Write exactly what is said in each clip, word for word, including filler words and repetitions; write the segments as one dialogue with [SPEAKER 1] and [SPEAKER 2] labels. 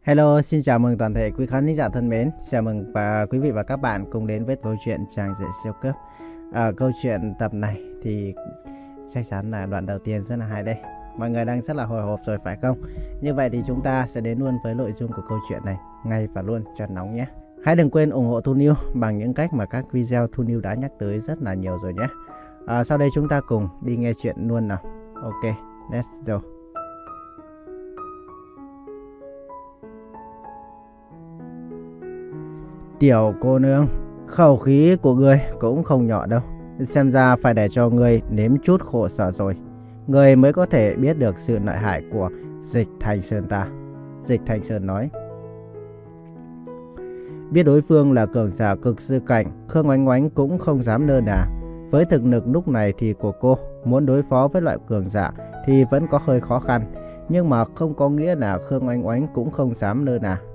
[SPEAKER 1] Hello, xin chào mừng toàn thể quý khán giả thân mến. Chào mừng và quý vị và các bạn cùng đến với câu chuyện Chàng Rể Siêu Cấp. À, câu chuyện tập này thì chắc chắn là đoạn đầu tiên rất là hay đây. Mọi người đang rất là hồi hộp rồi phải không? Như vậy thì chúng ta sẽ đến luôn với nội dung của câu chuyện này ngay và luôn cho nóng nhé. Hãy đừng quên ủng hộ Thu Niu bằng những cách mà các video Thu Niu đã nhắc tới rất là nhiều rồi nhé. À, sau đây chúng ta cùng đi nghe chuyện luôn nào. Ok, let's go. Tiểu cô nương, khẩu khí của ngươi cũng không nhỏ đâu. Xem ra phải để cho ngươi nếm chút khổ sở rồi, ngươi mới có thể biết được sự lợi hại của Dịch Thanh Sơn ta. Dịch Thanh Sơn nói. Biết đối phương là cường giả cực sư cảnh, Khương Oánh Oánh cũng không dám lơ là. Với thực lực lúc này thì của cô muốn đối phó với loại cường giả thì vẫn có hơi khó khăn, nhưng mà không có nghĩa là Khương Oánh Oánh cũng không dám lơ là.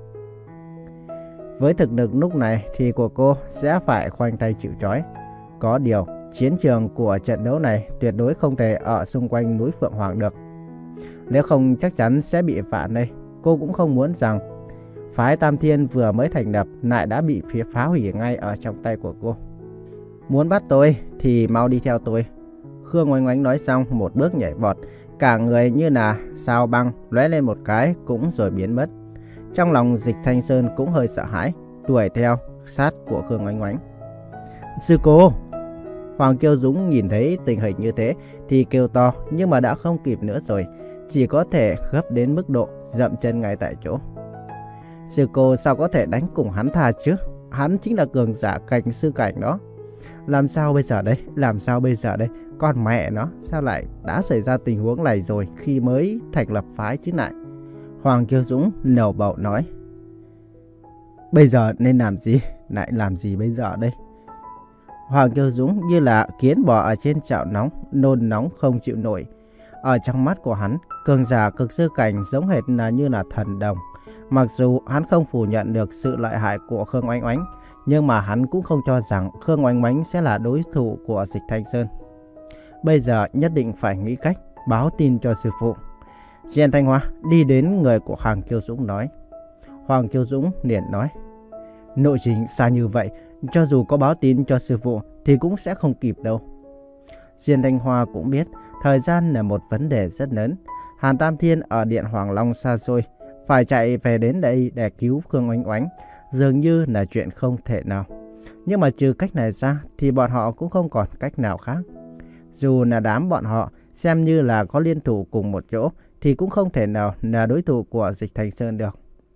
[SPEAKER 1] Với thực lực lúc này thì của cô sẽ phải khoanh tay chịu trói. Có điều, chiến trường của trận đấu này tuyệt đối không thể ở xung quanh núi Phượng Hoàng được. Nếu không chắc chắn sẽ bị phản đây. Cô cũng không muốn rằng phái Tam Thiên vừa mới thành lập lại đã bị phía phá hủy ngay ở trong tay của cô. Muốn bắt tôi thì mau đi theo tôi. Khương Oánh Oánh nói xong một bước nhảy vọt, cả người như là sao băng lóe lên một cái cũng rồi biến mất. Trong lòng Dịch Thanh Sơn cũng hơi sợ hãi, đuổi theo sát của Khương Oánh Oánh. Sư cô! Hoàng Kiêu Dũng nhìn thấy tình hình như thế thì kêu to, nhưng mà đã không kịp nữa rồi, chỉ có thể gấp đến mức độ dậm chân ngay tại chỗ. Sư cô sao có thể đánh cùng hắn ta chứ? Hắn chính là cường giả cảnh sư cảnh đó. Làm sao bây giờ đây? Làm sao bây giờ đây? Con mẹ nó, sao lại đã xảy ra tình huống này rồi khi mới thành lập phái chứ lại? Hoàng Kiêu Dũng lầu bầu nói. Bây giờ nên làm gì? Lại làm gì bây giờ đây? Hoàng Kiêu Dũng như là kiến bò ở trên chảo nóng, nôn nóng không chịu nổi. Ở trong mắt của hắn, cường giả cực sư cảnh giống hệt là như là thần đồng. Mặc dù hắn không phủ nhận được sự lợi hại của Khương Oánh Oánh, nhưng mà hắn cũng không cho rằng Khương Oánh Oánh sẽ là đối thủ của Dịch Thanh Sơn. Bây giờ nhất định phải nghĩ cách báo tin cho sư phụ. Diên Thanh Hoa đi đến người của Hoàng Kiêu Dũng nói. Hoàng Kiêu Dũng liền nói. Nội trình xa như vậy, cho dù có báo tin cho sư phụ thì cũng sẽ không kịp đâu. Diên Thanh Hoa cũng biết thời gian là một vấn đề rất lớn. Hàn Tam Thiên ở Điện Hoàng Long xa xôi, phải chạy về đến đây để cứu Khương Oánh Oánh dường như là chuyện không thể nào. Nhưng mà trừ cách này ra thì bọn họ cũng không còn cách nào khác. Dù là đám bọn họ xem như là có liên thủ cùng một chỗ thì cũng không thể nào là đối thủ của Dịch Thanh Sơn được.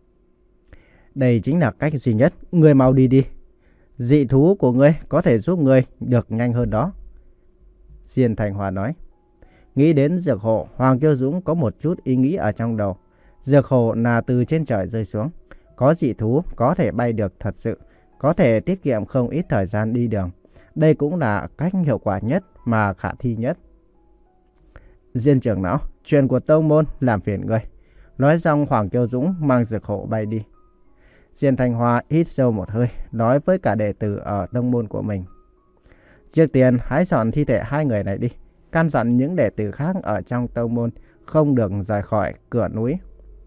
[SPEAKER 1] Đây chính là cách duy nhất, ngươi mau đi đi. Dị thú của ngươi có thể giúp ngươi được nhanh hơn đó. Diên Thanh Hoa nói. Nghĩ đến dược hộ, Hoàng Kiêu Dũng có một chút ý nghĩ ở trong đầu. Dược hộ là từ trên trời rơi xuống. Có dị thú có thể bay được thật sự, có thể tiết kiệm không ít thời gian đi đường. Đây cũng là cách hiệu quả nhất mà khả thi nhất. Diên trưởng lão, chuyện của tông môn làm phiền ngươi. Nói xong Hoàng Kiêu Dũng mang dược hộ bay đi. Diên Thanh Hoa hít sâu một hơi, nói với cả đệ tử ở tông môn của mình. Trước tiên hãy dọn thi thể hai người này đi. Căn dặn những đệ tử khác ở trong tông môn không được rời khỏi cửa núi.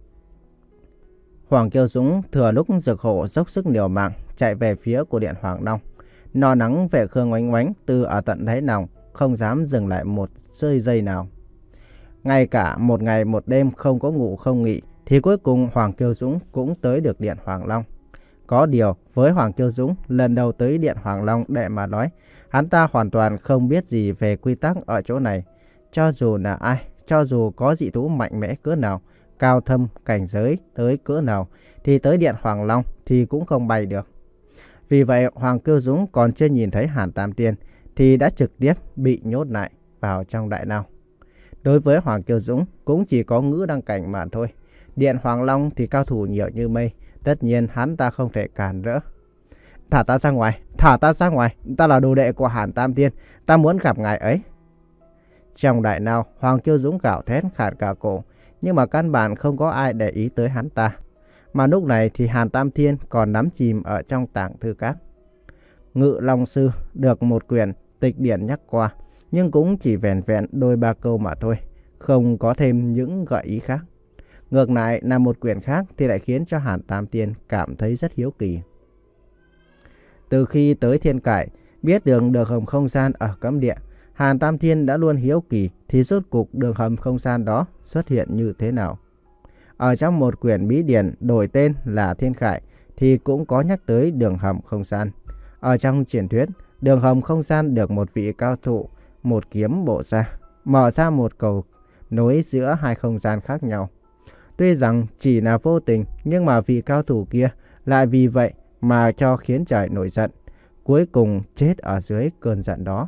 [SPEAKER 1] Hoàng Kiêu Dũng thừa lúc dược hộ dốc sức liều mạng chạy về phía của Điện Hoàng Long. Lo lắng về Khương Oánh Oánh từ ở tận đáy lòng, không dám dừng lại một giây giây nào. Ngay cả một ngày một đêm không có ngủ không nghỉ thì cuối cùng Hoàng Kiêu Dũng cũng tới được Điện Hoàng Long. Có điều với Hoàng Kiêu Dũng lần đầu tới Điện Hoàng Long để mà nói, hắn ta hoàn toàn không biết gì về quy tắc ở chỗ này. Cho dù là ai, cho dù có dị thú mạnh mẽ cỡ nào, cao thâm cảnh giới tới cỡ nào thì tới Điện Hoàng Long thì cũng không bay được. Vì vậy Hoàng Kiêu Dũng còn chưa nhìn thấy Hàn Tam Tiên thì đã trực tiếp bị nhốt lại vào trong đại lao. Đối với Hoàng Kiêu Dũng cũng chỉ có ngữ đăng cảnh mà thôi. Điện Hoàng Long thì cao thủ nhiều như mây, tất nhiên hắn ta không thể cản rỡ. Thả ta ra ngoài, thả ta ra ngoài, ta là đồ đệ của Hàn Tam Tiên, ta muốn gặp ngài ấy. Trong đại lao, Hoàng Kiêu Dũng gào thét khản cả cổ, nhưng mà căn bản không có ai để ý tới hắn ta. Mà lúc này thì Hàn Tam Thiên còn đắm chìm ở trong tàng thư các. Ngự Long Sư được một quyển tịch điển nhắc qua, nhưng cũng chỉ vẹn vẹn đôi ba câu mà thôi, không có thêm những gợi ý khác. Ngược lại là một quyển khác thì lại khiến cho Hàn Tam Tiên cảm thấy rất hiếu kỳ. Từ khi tới Thiên Cải, biết đường đường hầm không gian ở cấm địa, Hàn Tam Thiên đã luôn hiếu kỳ thì rốt cuộc đường hầm không gian đó xuất hiện như thế nào. Ở trong một quyển bí điển đổi tên là Thiên Khải thì cũng có nhắc tới đường hầm không gian. Ở trong truyền thuyết, đường hầm không gian được một vị cao thủ một kiếm bổ ra, mở ra một cầu nối giữa hai không gian khác nhau. Tuy rằng chỉ là vô tình, nhưng mà vị cao thủ kia lại vì vậy mà cho khiến trời nổi giận, cuối cùng chết ở dưới cơn giận đó.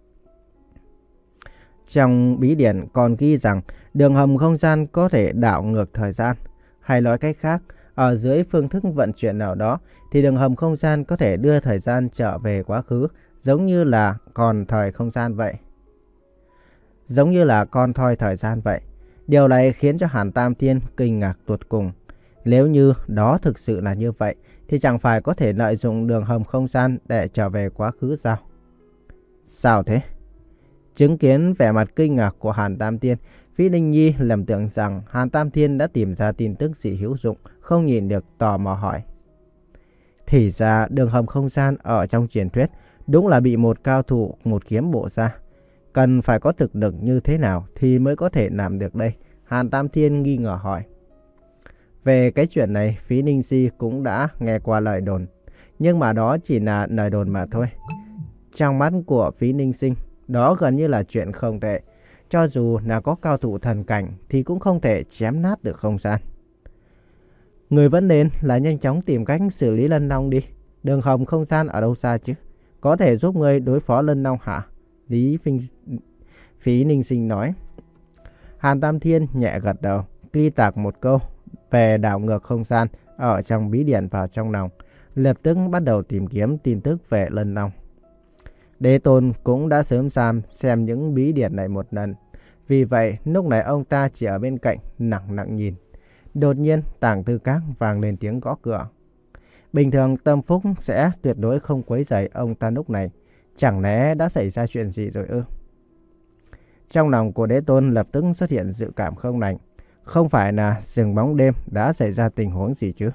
[SPEAKER 1] Trong bí điển còn ghi rằng đường hầm không gian có thể đảo ngược thời gian. Hay nói cách khác, ở dưới phương thức vận chuyển nào đó thì đường hầm không gian có thể đưa thời gian trở về quá khứ, giống như là còn thời không gian vậy. Giống như là con thoi thời gian vậy. Điều này khiến cho Hàn Tam Thiên kinh ngạc tột cùng. Nếu như đó thực sự là như vậy thì chẳng phải có thể lợi dụng đường hầm không gian để trở về quá khứ sao? Sao thế? Chứng kiến vẻ mặt kinh ngạc của Hàn Tam Thiên, Phí Ninh Nhi lầm tưởng rằng Hàn Tam Thiên đã tìm ra tin tức gì hữu dụng, không nhìn được tò mò hỏi. Thì ra đường hầm không gian ở trong truyền thuyết đúng là bị một cao thủ một kiếm bổ ra. Cần phải có thực lực như thế nào thì mới có thể làm được đây? Hàn Tam Thiên nghi ngờ hỏi. Về cái chuyện này, Phí Ninh Nhi cũng đã nghe qua lời đồn. Nhưng mà đó chỉ là lời đồn mà thôi. Trong mắt của Phí Ninh Sinh, đó gần như là chuyện không tệ. Cho dù là có cao thủ thần cảnh thì cũng không thể chém nát được không gian. Người vẫn nên là nhanh chóng tìm cách xử lý Lân Long đi. Đường hầm không gian ở đâu xa chứ? Có thể giúp người đối phó Lân Long hả? Lý Phinh... Phí Ninh Sinh nói. Hàn Tam Thiên nhẹ gật đầu, ghi tạc một câu về đảo ngược không gian ở trong bí điển vào trong lòng, lập tức bắt đầu tìm kiếm tin tức về Lân Long. Đế Tôn cũng đã sớm xem xem những bí điển này một lần. Vì vậy, lúc này ông ta chỉ ở bên cạnh lặng lặng nhìn. Đột nhiên, Tàng Thư Các vang lên tiếng gõ cửa. Bình thường Tâm Phúc sẽ tuyệt đối không quấy rầy ông ta lúc này. Chẳng lẽ đã xảy ra chuyện gì rồi ư? Trong lòng của Đế Tôn lập tức xuất hiện dự cảm không lành. Không phải là rừng bóng đêm đã xảy ra tình huống gì chứ?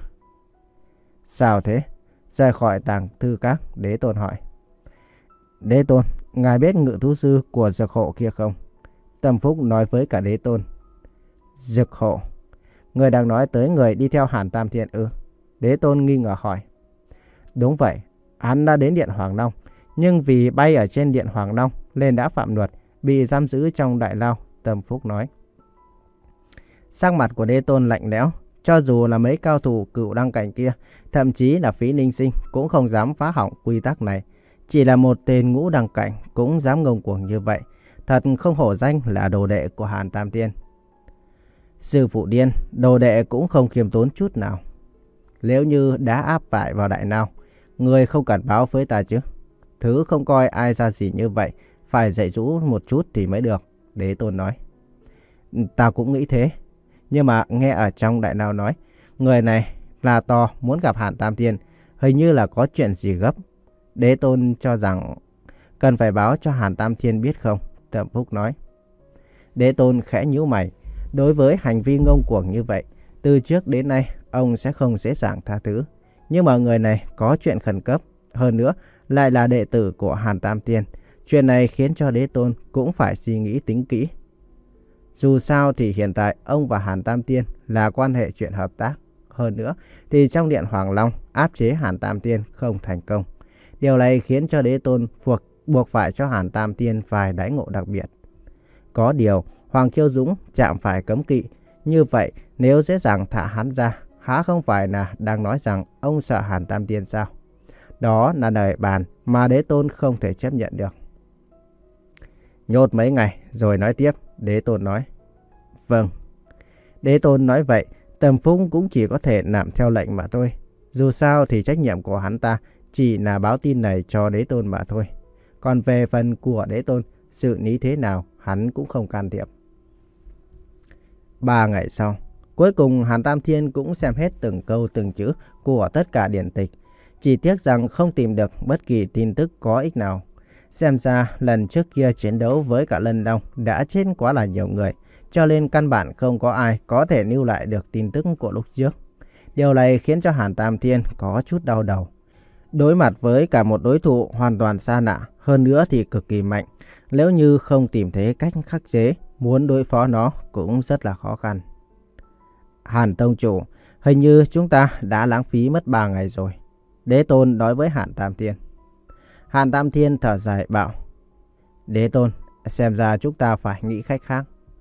[SPEAKER 1] Sao thế? Rời khỏi Tàng Thư Các, Đế Tôn hỏi. Đế Tôn, ngài biết ngự thú sư của dược hộ kia không? Tâm Phúc nói với cả Đế Tôn. Dược hộ? Người đang nói tới người đi theo Hàn Tam Thiên ư? Đế Tôn nghi ngờ hỏi. Đúng vậy, hắn đã đến Điện Hoàng Long, nhưng vì bay ở trên Điện Hoàng Long nên đã phạm luật, bị giam giữ trong đại lao, Tâm Phúc nói. Sắc mặt của Đế Tôn lạnh lẽo, cho dù là mấy cao thủ cựu đăng cảnh kia, thậm chí là Phí Ninh Sinh cũng không dám phá hỏng quy tắc này. Chỉ là một tên ngũ đăng cảnh cũng dám ngông cuồng như vậy, thật không hổ danh là đồ đệ của Hàn Tam Thiên. Sư phụ điên, đồ đệ cũng không khiêm tốn chút nào. Nếu như đã áp phải vào đại lao, người không cần báo với ta chứ? Thứ không coi ai ra gì như vậy, phải dạy dỗ một chút thì mới được, Đế Tôn nói. Ta cũng nghĩ thế, nhưng mà nghe ở trong đại lao nói, người này là to muốn gặp Hàn Tam Thiên, hình như là có chuyện gì gấp. Đế Tôn cho rằng cần phải báo cho Hàn Tam Thiên biết không? Tâm Phúc nói. Đế Tôn khẽ nhíu mày. Đối với hành vi ngông cuồng như vậy, từ trước đến nay ông sẽ không dễ dàng tha thứ. Nhưng mà người này có chuyện khẩn cấp, hơn nữa lại là đệ tử của Hàn Tam Thiên. Chuyện này khiến cho Đế Tôn cũng phải suy nghĩ tính kỹ. Dù sao thì hiện tại ông và Hàn Tam Thiên là quan hệ chuyện hợp tác. Hơn nữa thì trong Điện Hoàng Long áp chế Hàn Tam Thiên không thành công. Điều này khiến cho Đế Tôn buộc, buộc phải cho Hàn Tam Thiên vài đãi ngộ đặc biệt. Có điều, Hoàng Kiêu Dũng chạm phải cấm kỵ. Như vậy, nếu dễ dàng thả hắn ra, há không phải là đang nói rằng ông sợ Hàn Tam Thiên sao? Đó là lời bàn mà Đế Tôn không thể chấp nhận được. Nhốt mấy ngày rồi nói tiếp, Đế Tôn nói. Vâng. Đế Tôn nói vậy, Tâm Phúc cũng chỉ có thể làm theo lệnh mà thôi. Dù sao thì trách nhiệm của hắn ta chỉ là báo tin này cho Đế Tôn mà thôi. Còn về phần của Đế Tôn, sự lý thế nào hắn cũng không can thiệp. Ba ngày sau, cuối cùng Hàn Tam Thiên cũng xem hết từng câu từng chữ của tất cả điển tịch. Chỉ tiếc rằng không tìm được bất kỳ tin tức có ích nào. Xem ra lần trước kia chiến đấu với cả Lân Long đã chết quá là nhiều người, cho nên căn bản không có ai có thể lưu lại được tin tức của lúc trước. Điều này khiến cho Hàn Tam Thiên có chút đau đầu. Đối mặt với cả một đối thủ hoàn toàn xa lạ, hơn nữa thì cực kỳ mạnh. Nếu như không tìm thấy cách khắc chế, muốn đối phó nó cũng rất là khó khăn. Hàn Tông Chủ, hình như chúng ta đã lãng phí mất ba ngày rồi. Đế Tôn nói với Hàn Tam Thiên. Hàn Tam Thiên thở dài bảo. Đế Tôn, xem ra chúng ta phải nghĩ cách khác.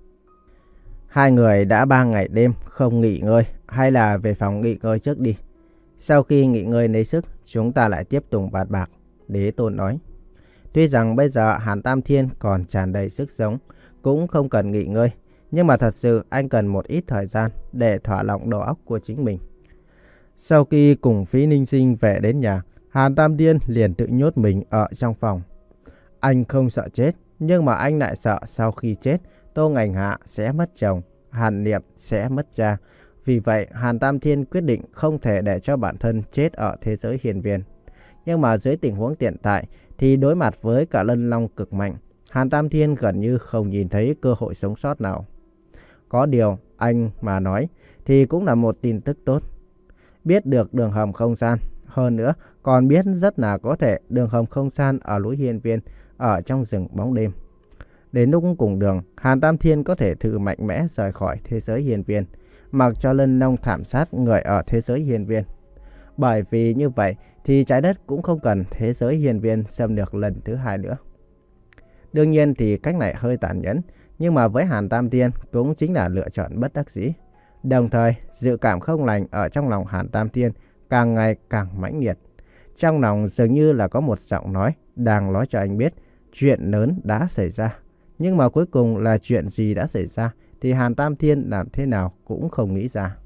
[SPEAKER 1] Hai người đã ba ngày đêm không nghỉ ngơi, hay là về phòng nghỉ ngơi trước đi. Sau khi nghỉ ngơi lấy sức, chúng ta lại tiếp tục bàn bạc. Đế Tôn nói. Tuy rằng bây giờ Hàn Tam Thiên còn tràn đầy sức sống, cũng không cần nghỉ ngơi. Nhưng mà thật sự anh cần một ít thời gian để thỏa lòng đầu óc của chính mình. Sau khi cùng Phí Ninh Sinh về đến nhà, Hàn Tam Thiên liền tự nhốt mình ở trong phòng. Anh không sợ chết, nhưng mà anh lại sợ sau khi chết, Tô Ngành Hạ sẽ mất chồng, Hàn Niệm sẽ mất cha. Vì vậy, Hàn Tam Thiên quyết định không thể để cho bản thân chết ở thế giới hiền viên. Nhưng mà dưới tình huống hiện tại, thì đối mặt với cả lân long cực mạnh, Hàn Tam Thiên gần như không nhìn thấy cơ hội sống sót nào. Có điều, anh mà nói, thì cũng là một tin tức tốt. Biết được đường hầm không gian, hơn nữa còn biết rất là có thể đường hầm không gian ở núi hiền viên, ở trong rừng bóng đêm. Đến lúc cùng đường, Hàn Tam Thiên có thể thử mạnh mẽ rời khỏi thế giới hiền viên, mặc cho lân long thảm sát người ở thế giới hiền viên. Bởi vì như vậy thì trái đất cũng không cần thế giới hiền viên xâm lược lần thứ hai nữa. Đương nhiên thì cách này hơi tàn nhẫn, nhưng mà với Hàn Tam Thiên cũng chính là lựa chọn bất đắc dĩ. Đồng thời, dự cảm không lành ở trong lòng Hàn Tam Thiên càng ngày càng mãnh liệt. Trong lòng dường như là có một giọng nói đang nói cho anh biết chuyện lớn đã xảy ra. Nhưng mà cuối cùng là chuyện gì đã xảy ra thì Hàn Tam Thiên làm thế nào cũng không nghĩ ra.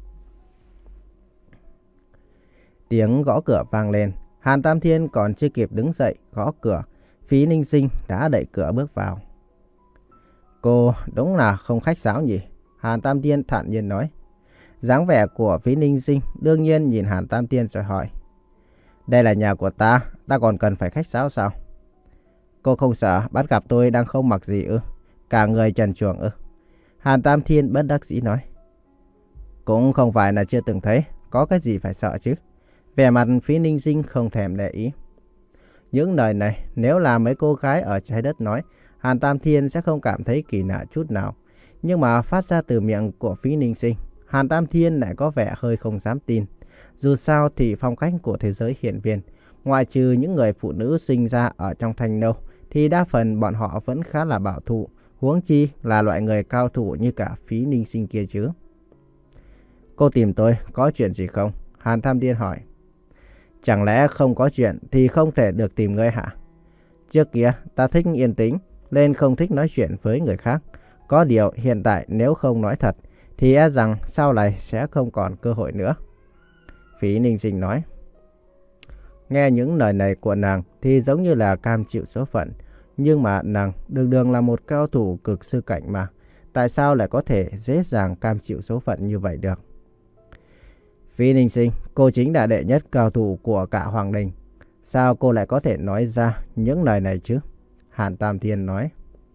[SPEAKER 1] Tiếng gõ cửa vang lên. Hàn Tam Thiên còn chưa kịp đứng dậy gõ cửa, Phí Ninh Sinh đã đẩy cửa bước vào. Cô đúng là không khách sáo nhỉ? Hàn Tam Thiên thản nhiên nói. Dáng vẻ của Phí Ninh Sinh đương nhiên nhìn Hàn Tam Thiên rồi hỏi. Đây là nhà của ta, ta còn cần phải khách sáo sao? Cô không sợ bắt gặp tôi đang không mặc gì ư? Cả người trần truồng ư? Hàn Tam Thiên bất đắc dĩ nói. Cũng không phải là chưa từng thấy, có cái gì phải sợ chứ? Vẻ mặt Phí Ninh Sinh không thèm để ý. Những lời này nếu là mấy cô gái ở trái đất nói, Hàn Tam Thiên sẽ không cảm thấy kỳ lạ chút nào. Nhưng mà phát ra từ miệng của Phí Ninh Sinh, Hàn Tam Thiên lại có vẻ hơi không dám tin. Dù sao thì phong cách của thế giới hiển viên, ngoại trừ những người phụ nữ sinh ra ở trong thanh nâu, thì đa phần bọn họ vẫn khá là bảo thủ, huống chi là loại người cao thủ như cả Phí Ninh Sinh kia chứ. Cô tìm tôi có chuyện gì không? Hàn Tam Thiên hỏi. Chẳng lẽ không có chuyện thì không thể được tìm ngươi hả? Trước kia ta thích yên tĩnh nên không thích nói chuyện với người khác. Có điều hiện tại nếu không nói thật thì e rằng sau này sẽ không còn cơ hội nữa. Phí Ninh Sinh nói. Nghe những lời này của nàng thì giống như là cam chịu số phận. Nhưng mà nàng đường đường là một cao thủ cực sư cảnh mà. Tại sao lại có thể dễ dàng cam chịu số phận như vậy được? Phí Ninh Sinh, cô chính là đệ nhất cao thủ của cả Hoàng Đình. Sao cô lại có thể nói ra những lời này chứ? Hàn Tam Thiên nói.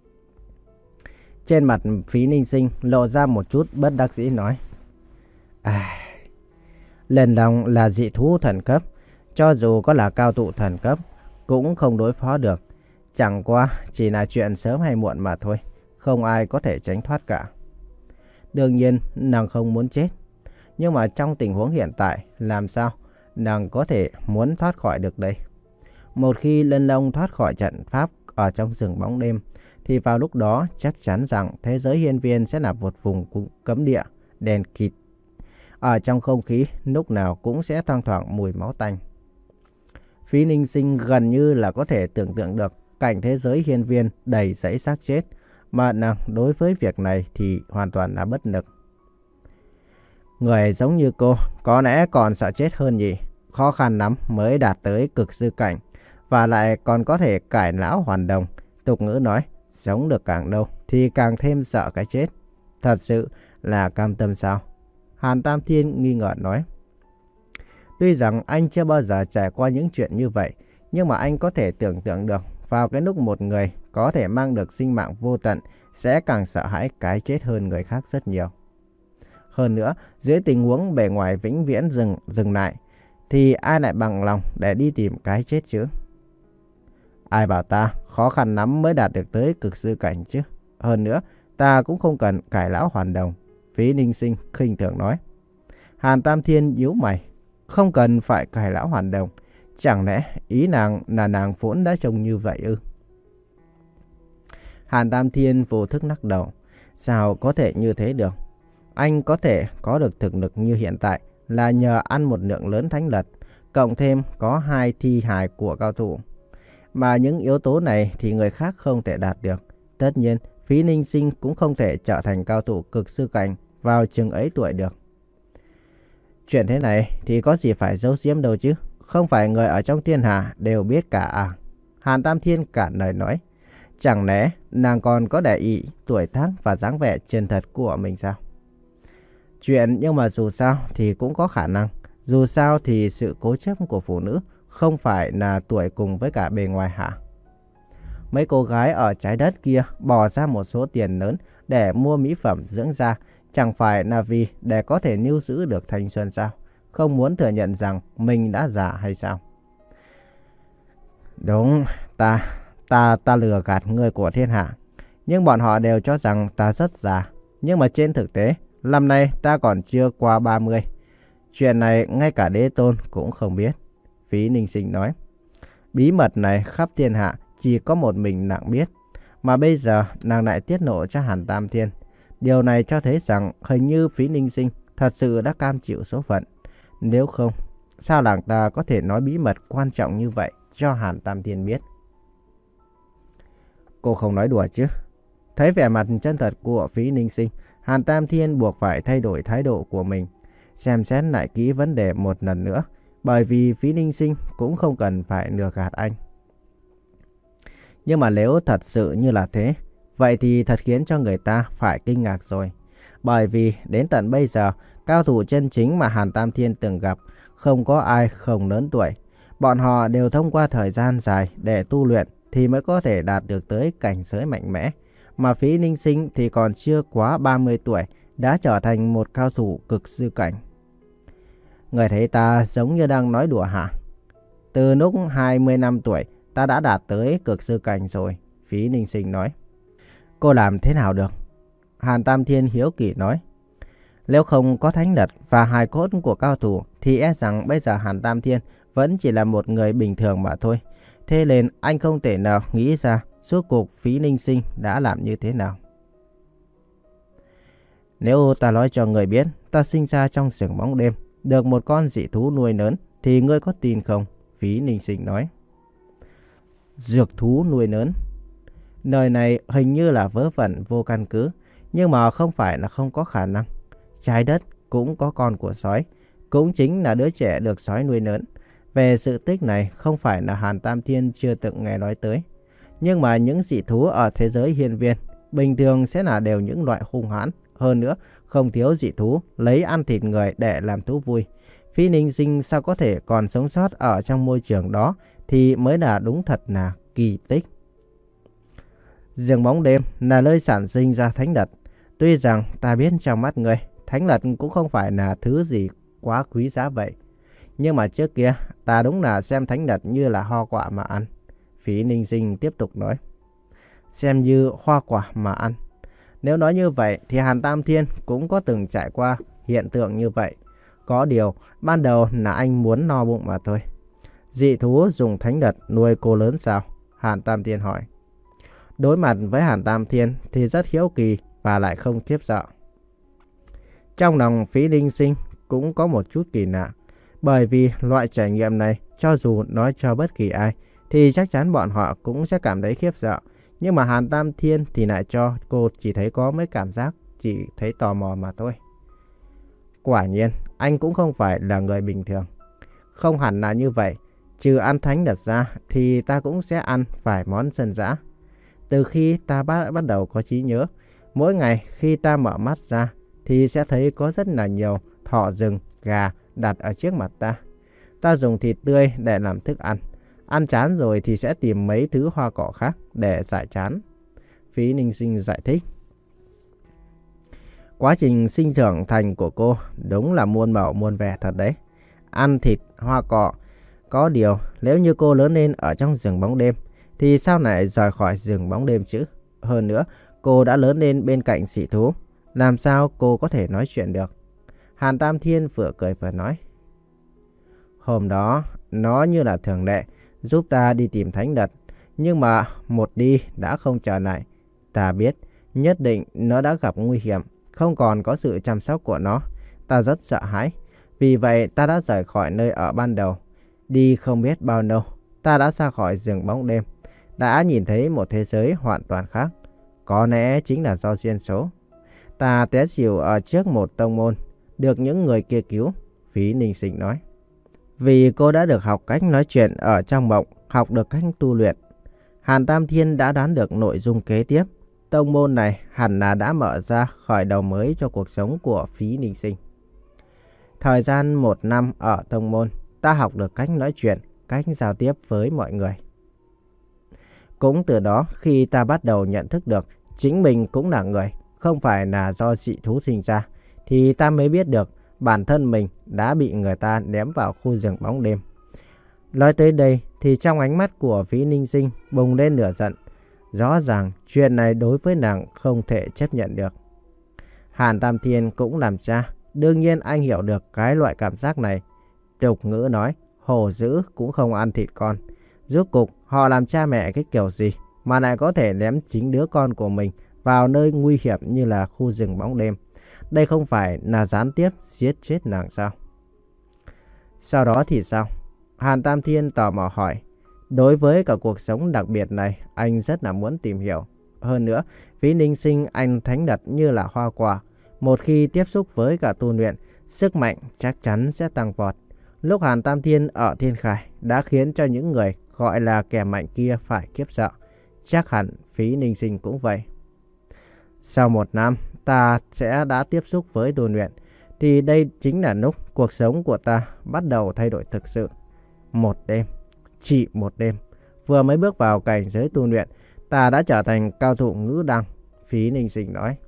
[SPEAKER 1] Trên mặt Phí Ninh Sinh lộ ra một chút bất đắc dĩ nói. À, lần lòng là dị thú thần cấp. Cho dù có là cao thủ thần cấp cũng không đối phó được. Chẳng qua chỉ là chuyện sớm hay muộn mà thôi. Không ai có thể tránh thoát cả. Đương nhiên nàng không muốn chết. Nhưng mà trong tình huống hiện tại, làm sao nàng có thể muốn thoát khỏi được đây? Một khi Lân Long thoát khỏi trận pháp ở trong rừng bóng đêm, thì vào lúc đó chắc chắn rằng thế giới hiên viên sẽ là một vùng cấm địa, đen kịt. Ở trong không khí, lúc nào cũng sẽ thoang thoảng mùi máu tanh. Phí Ninh Sinh gần như là có thể tưởng tượng được cảnh thế giới hiên viên đầy rẫy xác chết, mà nàng đối với việc này thì hoàn toàn là bất lực. Người giống như cô có lẽ còn sợ chết hơn nhỉ. Khó khăn lắm mới đạt tới cực sư cảnh, và lại còn có thể cải lão hoàn đồng. Tục ngữ nói, sống được càng lâu thì càng thêm sợ cái chết. Thật sự là cam tâm sao? Hàn Tam Thiên nghi ngờ nói. Tuy rằng anh chưa bao giờ trải qua những chuyện như vậy, nhưng mà anh có thể tưởng tượng được vào cái lúc một người có thể mang được sinh mạng vô tận sẽ càng sợ hãi cái chết hơn người khác rất nhiều. Hơn nữa, dưới tình huống bề ngoài vĩnh viễn dừng, dừng lại, thì ai lại bằng lòng để đi tìm cái chết chứ? Ai bảo ta khó khăn lắm mới đạt được tới cực sư cảnh chứ? Hơn nữa, ta cũng không cần cải lão hoàn đồng. Phí Ninh Sinh khinh thường nói. Hàn Tam Thiên nhíu mày. Không cần phải cải lão hoàn đồng. Chẳng lẽ ý nàng là nàng vốn đã trông như vậy ư? Hàn Tam Thiên vô thức lắc đầu. Sao có thể như thế được? Anh có thể có được thực lực như hiện tại là nhờ ăn một lượng lớn thánh lật, cộng thêm có hai thi hài của cao thủ. Mà những yếu tố này thì người khác không thể đạt được. Tất nhiên, Phí Ninh Sinh cũng không thể trở thành cao thủ cực sư cảnh vào chừng ấy tuổi được. Chuyện thế này thì có gì phải giấu giếm đâu chứ. Không phải người ở trong thiên hạ đều biết cả à? Hàn Tam Thiên cản lời nói. Chẳng lẽ nàng còn có để ý tuổi tác và dáng vẻ chân thật của mình sao? Chuyện nhưng mà dù sao thì cũng có khả năng. Dù sao thì sự cố chấp của phụ nữ không phải là tuổi cùng với cả bề ngoài hả? Mấy cô gái ở trái đất kia bỏ ra một số tiền lớn để mua mỹ phẩm dưỡng da, chẳng phải là vì để có thể níu giữ được thanh xuân sao? Không muốn thừa nhận rằng mình đã già hay sao? Đúng, ta, ta, ta lừa gạt người của thiên hạ. Nhưng bọn họ đều cho rằng ta rất già. Nhưng mà trên thực tế, năm nay ta còn chưa qua ba mươi. Chuyện này ngay cả đế tôn cũng không biết. Phí Ninh Sinh nói. Bí mật này khắp thiên hạ chỉ có một mình nàng biết. Mà bây giờ nàng lại tiết lộ cho Hàn Tam Thiên. Điều này cho thấy rằng hình như Phí Ninh Sinh thật sự đã cam chịu số phận. Nếu không, sao nàng ta có thể nói bí mật quan trọng như vậy cho Hàn Tam Thiên biết? Cô không nói đùa chứ? Thấy vẻ mặt chân thật của Phí Ninh Sinh, Hàn Tam Thiên buộc phải thay đổi thái độ của mình. Xem xét lại kỹ vấn đề một lần nữa. Bởi vì Phí Ninh Sinh cũng không cần phải lừa gạt anh. Nhưng mà nếu thật sự như là thế, vậy thì thật khiến cho người ta phải kinh ngạc rồi. Bởi vì đến tận bây giờ, cao thủ chân chính mà Hàn Tam Thiên từng gặp, không có ai không lớn tuổi. Bọn họ đều thông qua thời gian dài để tu luyện thì mới có thể đạt được tới cảnh giới mạnh mẽ. Mà Phí Ninh Sinh thì còn chưa quá ba mươi tuổi, đã trở thành một cao thủ cực sư cảnh. Người thấy ta giống như đang nói đùa hả? Từ lúc hai mươi năm tuổi, ta đã đạt tới cực sư cảnh rồi, Phí Ninh Sinh nói. Cô làm thế nào được? Hàn Tam Thiên hiếu kỳ nói. Nếu không có thánh lật và hài cốt của cao thủ, thì e rằng bây giờ Hàn Tam Thiên vẫn chỉ là một người bình thường mà thôi. Thế nên anh không thể nào nghĩ ra suốt cuộc Phí Ninh Sinh đã làm như thế nào. Nếu ta nói cho người biết, ta sinh ra trong rừng bóng đêm, được một con dị thú nuôi lớn, thì ngươi có tin không? Phí Ninh Sinh nói. Dược thú nuôi lớn. Nơi này hình như là vớ vẩn vô căn cứ, nhưng mà không phải là không có khả năng. Trái đất cũng có con của sói, cũng chính là đứa trẻ được sói nuôi lớn. Về sự tích này không phải là Hàn Tam Thiên chưa từng nghe nói tới. Nhưng mà những dị thú ở thế giới hiên viên bình thường sẽ là đều những loại hung hãn. Hơn nữa, không thiếu dị thú lấy ăn thịt người để làm thú vui. Phí Ninh Sinh sao có thể còn sống sót ở trong môi trường đó thì mới là đúng thật là kỳ tích. Rừng bóng đêm là nơi sản sinh ra thánh lật. Tuy rằng ta biết trong mắt người, thánh lật cũng không phải là thứ gì quá quý giá vậy. Nhưng mà trước kia, ta đúng là xem thánh lật như là hoa quả mà ăn. Phí Ninh Sinh tiếp tục nói. Xem như hoa quả mà ăn. Nếu nói như vậy thì Hàn Tam Thiên cũng có từng trải qua hiện tượng như vậy. Có điều, ban đầu là anh muốn no bụng mà thôi. Dị thú dùng thánh lật nuôi cô lớn sao? Hàn Tam Thiên hỏi. Đối mặt với Hàn Tam Thiên thì rất hiếu kỳ và lại không khiếp sợ. Trong lòng Phí Ninh Sinh cũng có một chút kỳ lạ. Bởi vì loại trải nghiệm này cho dù nói cho bất kỳ ai thì chắc chắn bọn họ cũng sẽ cảm thấy khiếp sợ. Nhưng mà Hàn Tam Thiên thì lại cho cô chỉ thấy có mấy cảm giác, chỉ thấy tò mò mà thôi. Quả nhiên, anh cũng không phải là người bình thường. Không hẳn là như vậy. Trừ ăn thánh lật ra thì ta cũng sẽ ăn vài món dân dã. Từ khi ta bắt, bắt đầu có trí nhớ, mỗi ngày khi ta mở mắt ra thì sẽ thấy có rất là nhiều thỏ rừng, gà đặt ở trước mặt ta. Ta dùng thịt tươi để làm thức ăn. Ăn chán rồi thì sẽ tìm mấy thứ hoa cỏ khác để giải chán. Phí Ninh Sinh giải thích. Quá trình sinh trưởng thành của cô đúng là muôn màu muôn vẻ thật đấy. Ăn thịt, hoa cỏ. Có điều, nếu như cô lớn lên ở trong rừng bóng đêm, thì sao lại rời khỏi rừng bóng đêm chứ? Hơn nữa, cô đã lớn lên bên cạnh dị thú. Làm sao cô có thể nói chuyện được? Hàn Tam Thiên vừa cười vừa nói. Hôm đó, nó như là thường lệ, giúp ta đi tìm thánh vật. Nhưng mà một đi đã không trở lại. Ta biết, nhất định nó đã gặp nguy hiểm, không còn có sự chăm sóc của nó. Ta rất sợ hãi. Vì vậy ta đã rời khỏi nơi ở ban đầu. Đi không biết bao lâu, ta đã ra khỏi rừng bóng đêm. Đã nhìn thấy một thế giới hoàn toàn khác. Có lẽ chính là do duyên số. Ta té xỉu ở trước một tông môn, được những người kia cứu, Phí Ninh Sinh nói. Vì cô đã được học cách nói chuyện ở trong mộng, học được cách tu luyện. Hàn Tam Thiên đã đoán được nội dung kế tiếp. Tông môn này hẳn là đã mở ra khởi đầu mới cho cuộc sống của Phí Ninh Sinh. Thời gian một năm ở tông môn, ta học được cách nói chuyện, cách giao tiếp với mọi người. Cũng từ đó khi ta bắt đầu nhận thức được chính mình cũng là người, không phải là do dị thú sinh ra, thì ta mới biết được bản thân mình đã bị người ta ném vào khu rừng bóng đêm. Nói tới đây thì trong ánh mắt của Phí Ninh Sinh bùng lên lửa giận. Rõ ràng chuyện này đối với nàng không thể chấp nhận được. Hàn Tam Thiên cũng làm cha, đương nhiên anh hiểu được cái loại cảm giác này. Tục ngữ nói, hổ dữ cũng không ăn thịt con. Rốt cục họ làm cha mẹ cái kiểu gì mà lại có thể ném chính đứa con của mình vào nơi nguy hiểm như là khu rừng bóng đêm. Đây không phải là gián tiếp giết chết nàng sao? Sau đó thì sao? Hàn Tam Thiên tò mò hỏi. Đối với cả cuộc sống đặc biệt này, anh rất là muốn tìm hiểu. Hơn nữa, Phí Ninh Sinh anh thánh vật như là hoa quả. Một khi tiếp xúc với cả tu luyện, sức mạnh chắc chắn sẽ tăng vọt. Lúc Hàn Tam Thiên ở Thiên Khải đã khiến cho những người gọi là kẻ mạnh kia phải khiếp sợ. Chắc hẳn Phí Ninh Sinh cũng vậy. Sau một năm, ta sẽ đã tiếp xúc với tu luyện, thì đây chính là lúc cuộc sống của ta bắt đầu thay đổi thực sự. Một đêm, chỉ một đêm, vừa mới bước vào cảnh giới tu luyện, ta đã trở thành cao thủ ngũ đăng, Phí Ninh Sinh nói.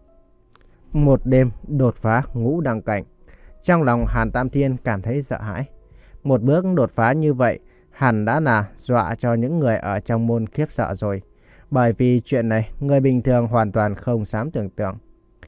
[SPEAKER 1] Một đêm đột phá ngũ đăng cảnh. Trong lòng Hàn Tam Thiên cảm thấy sợ hãi. Một bước đột phá như vậy hẳn đã là dọa cho những người ở trong môn khiếp sợ rồi. Bởi vì chuyện này người bình thường hoàn toàn không dám tưởng tượng.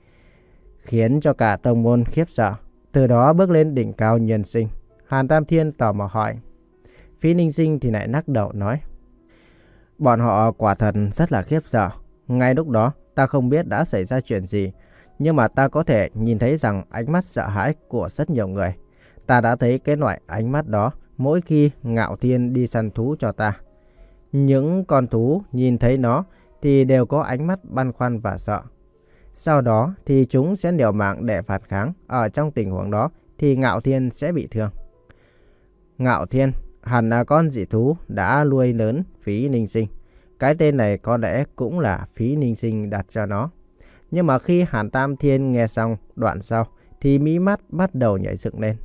[SPEAKER 1] Khiến cho cả tông môn khiếp sợ. Từ đó bước lên đỉnh cao nhân sinh. Hàn Tam Thiên tò mò hỏi. Phí Ninh Sinh thì lại lắc đầu nói. Bọn họ quả thật rất là khiếp sợ. Ngay lúc đó ta không biết đã xảy ra chuyện gì. Nhưng mà ta có thể nhìn thấy rằng ánh mắt sợ hãi của rất nhiều người. Ta đã thấy cái loại ánh mắt đó mỗi khi Ngạo Thiên đi săn thú cho ta. Những con thú nhìn thấy nó thì đều có ánh mắt băn khoăn và sợ. Sau đó thì chúng sẽ liều mạng để phản kháng. Ở trong tình huống đó thì Ngạo Thiên sẽ bị thương. Ngạo Thiên hẳn là con dị thú đã nuôi lớn Phí Ninh Sinh. Cái tên này có lẽ cũng là Phí Ninh Sinh đặt cho nó. Nhưng mà khi Hàn Tam Thiên nghe xong đoạn sau thì mí mắt bắt đầu nhảy dựng lên.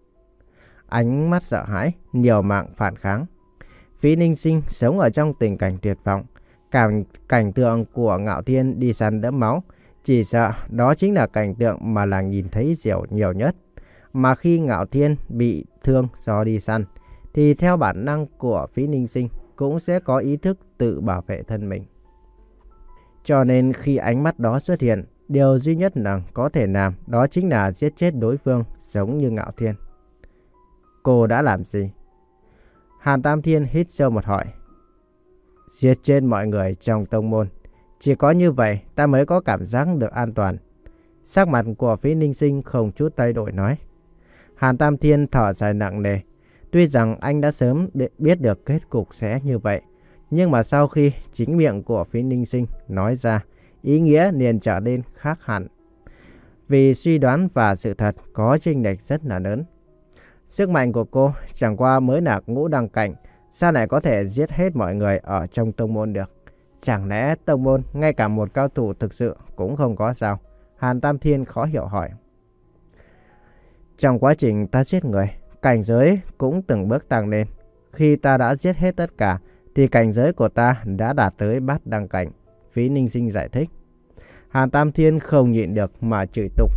[SPEAKER 1] Ánh mắt sợ hãi, liều mạng phản kháng. Phí Ninh Sinh sống ở trong tình cảnh tuyệt vọng. Cảnh, cảnh tượng của Ngạo Thiên đi săn đẫm máu, chỉ sợ đó chính là cảnh tượng mà làng nhìn thấy nhiều, nhiều nhất. Mà khi Ngạo Thiên bị thương do đi săn, thì theo bản năng của Phí Ninh Sinh cũng sẽ có ý thức tự bảo vệ thân mình. Cho nên khi ánh mắt đó xuất hiện, điều duy nhất là có thể làm đó chính là giết chết đối phương giống như Ngạo Thiên. Cô đã làm gì? Hàn Tam Thiên hít sâu một hơi. Giết chết mọi người trong tông môn. Chỉ có như vậy ta mới có cảm giác được an toàn. Sắc mặt của Phí Ninh Sinh không chút thay đổi nói. Hàn Tam Thiên thở dài nặng nề. Tuy rằng anh đã sớm biết được kết cục sẽ như vậy, nhưng mà sau khi chính miệng của Phí Ninh Sinh nói ra, ý nghĩa liền trở nên khác hẳn. Vì suy đoán và sự thật có chênh lệch rất là lớn. Sức mạnh của cô chẳng qua mới là ngũ đăng cảnh, sao lại có thể giết hết mọi người ở trong tông môn được? Chẳng lẽ tông môn ngay cả một cao thủ thực sự cũng không có sao? Hàn Tam Thiên khó hiểu hỏi. Trong quá trình ta giết người, cảnh giới cũng từng bước tăng lên. Khi ta đã giết hết tất cả, thì cảnh giới của ta đã đạt tới bát đăng cảnh, Phí Ninh Sinh giải thích. Hàn Tam Thiên không nhịn được mà chửi tục.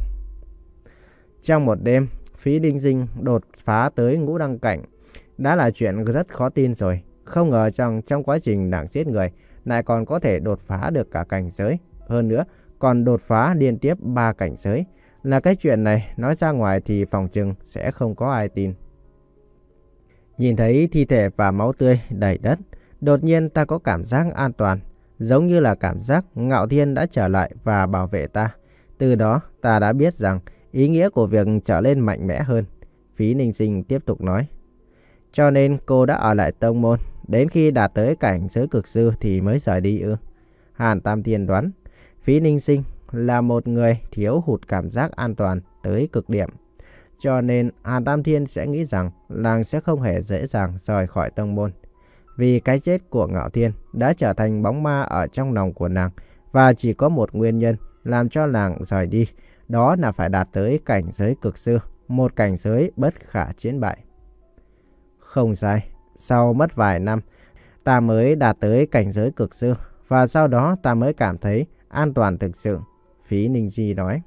[SPEAKER 1] Trong một đêm, Phí Ninh Sinh đột phá tới ngũ đăng cảnh. Đã là chuyện rất khó tin rồi. Không ngờ rằng trong quá trình nàng giết người lại còn có thể đột phá được cả cảnh giới. Hơn nữa còn đột phá liên tiếp ba cảnh giới. Là cái chuyện này nói ra ngoài thì phòng chừng sẽ không có ai tin. Nhìn thấy thi thể và máu tươi đầy đất, đột nhiên ta có cảm giác an toàn. Giống như là cảm giác Ngạo Thiên đã trở lại và bảo vệ ta. Từ đó ta đã biết rằng ý nghĩa của việc trở lên mạnh mẽ hơn. Phí Ninh Sinh tiếp tục nói. Cho nên cô đã ở lại tông môn, đến khi đạt tới cảnh giới cực sư thì mới rời đi ư? Hàn Tam Thiên đoán. Phí Ninh Sinh là một người thiếu hụt cảm giác an toàn tới cực điểm. Cho nên Hàn Tam Thiên sẽ nghĩ rằng nàng sẽ không hề dễ dàng rời khỏi tông môn. Vì cái chết của Ngạo Thiên đã trở thành bóng ma ở trong lòng của nàng. Và chỉ có một nguyên nhân làm cho nàng rời đi. Đó là phải đạt tới cảnh giới cực sư. Một cảnh giới bất khả chiến bại. Không sai. Sau mất vài năm, ta mới đạt tới cảnh giới cực sư. Và sau đó ta mới cảm thấy an toàn thực sự. Phí Ninh Di nói.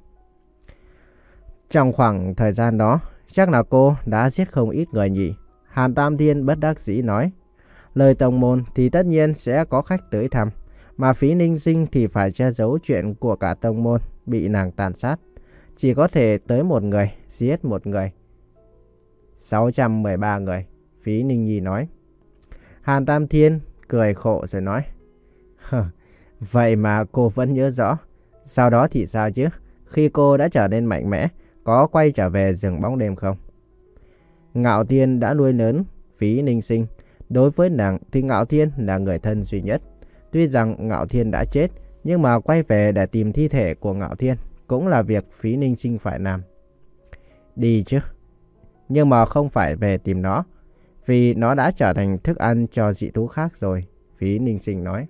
[SPEAKER 1] Trong khoảng thời gian đó, chắc là cô đã giết không ít người nhỉ? Hàn Tam Thiên bất đắc dĩ nói. Lời tông môn thì tất nhiên sẽ có khách tới thăm. Mà Phí Ninh Sinh thì phải che giấu chuyện của cả tông môn bị nàng tàn sát. Chỉ có thể tới một người, giết một người. sáu trăm mười ba người, Phí Ninh Nhi nói. Hàn Tam Thiên cười khổ rồi nói. Vậy mà cô vẫn nhớ rõ. Sau đó thì sao chứ? Khi cô đã trở nên mạnh mẽ, có quay trở về rừng bóng đêm không? Ngạo Thiên đã nuôi lớn Phí Ninh Sinh. Đối với nàng thì Ngạo Thiên là người thân duy nhất. Tuy rằng Ngạo Thiên đã chết, nhưng mà quay về để tìm thi thể của Ngạo Thiên cũng là việc Phí Ninh Sinh phải làm. Đi chứ. Nhưng mà không phải về tìm nó, vì nó đã trở thành thức ăn cho dị thú khác rồi, Phí Ninh Sinh nói.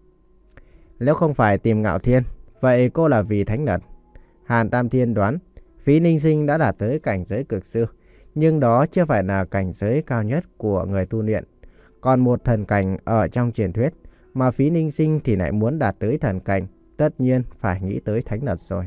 [SPEAKER 1] Nếu không phải tìm Ngạo Thiên, vậy cô là vì thánh nật. Hàn Tam Thiên đoán. Phí Ninh Sinh đã đạt tới cảnh giới cực sư, nhưng đó chưa phải là cảnh giới cao nhất của người tu luyện. Còn một thần cảnh ở trong truyền thuyết, mà Phí Ninh Sinh thì lại muốn đạt tới thần cảnh, tất nhiên phải nghĩ tới thánh lật rồi.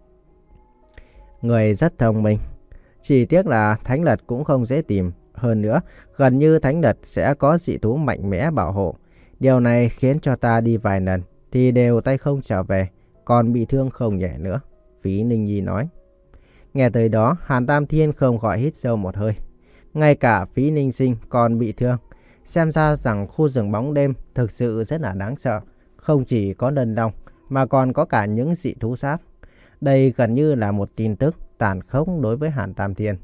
[SPEAKER 1] Người rất thông minh. Chỉ tiếc là thánh lật cũng không dễ tìm. Hơn nữa, gần như thánh lật sẽ có dị thú mạnh mẽ bảo hộ. Điều này khiến cho ta đi vài lần thì đều tay không trở về, còn bị thương không nhẹ nữa, Phí Ninh Nhi nói. Nghe tới đó, Hàn Tam Thiên không khỏi hít sâu một hơi. Ngay cả Phí Ninh Sinh còn bị thương. Xem ra rằng khu rừng bóng đêm thực sự rất là đáng sợ. Không chỉ có Nân Long mà còn có cả những dị thú sáp. Đây gần như là một tin tức tàn khốc đối với Hàn Tam Thiên.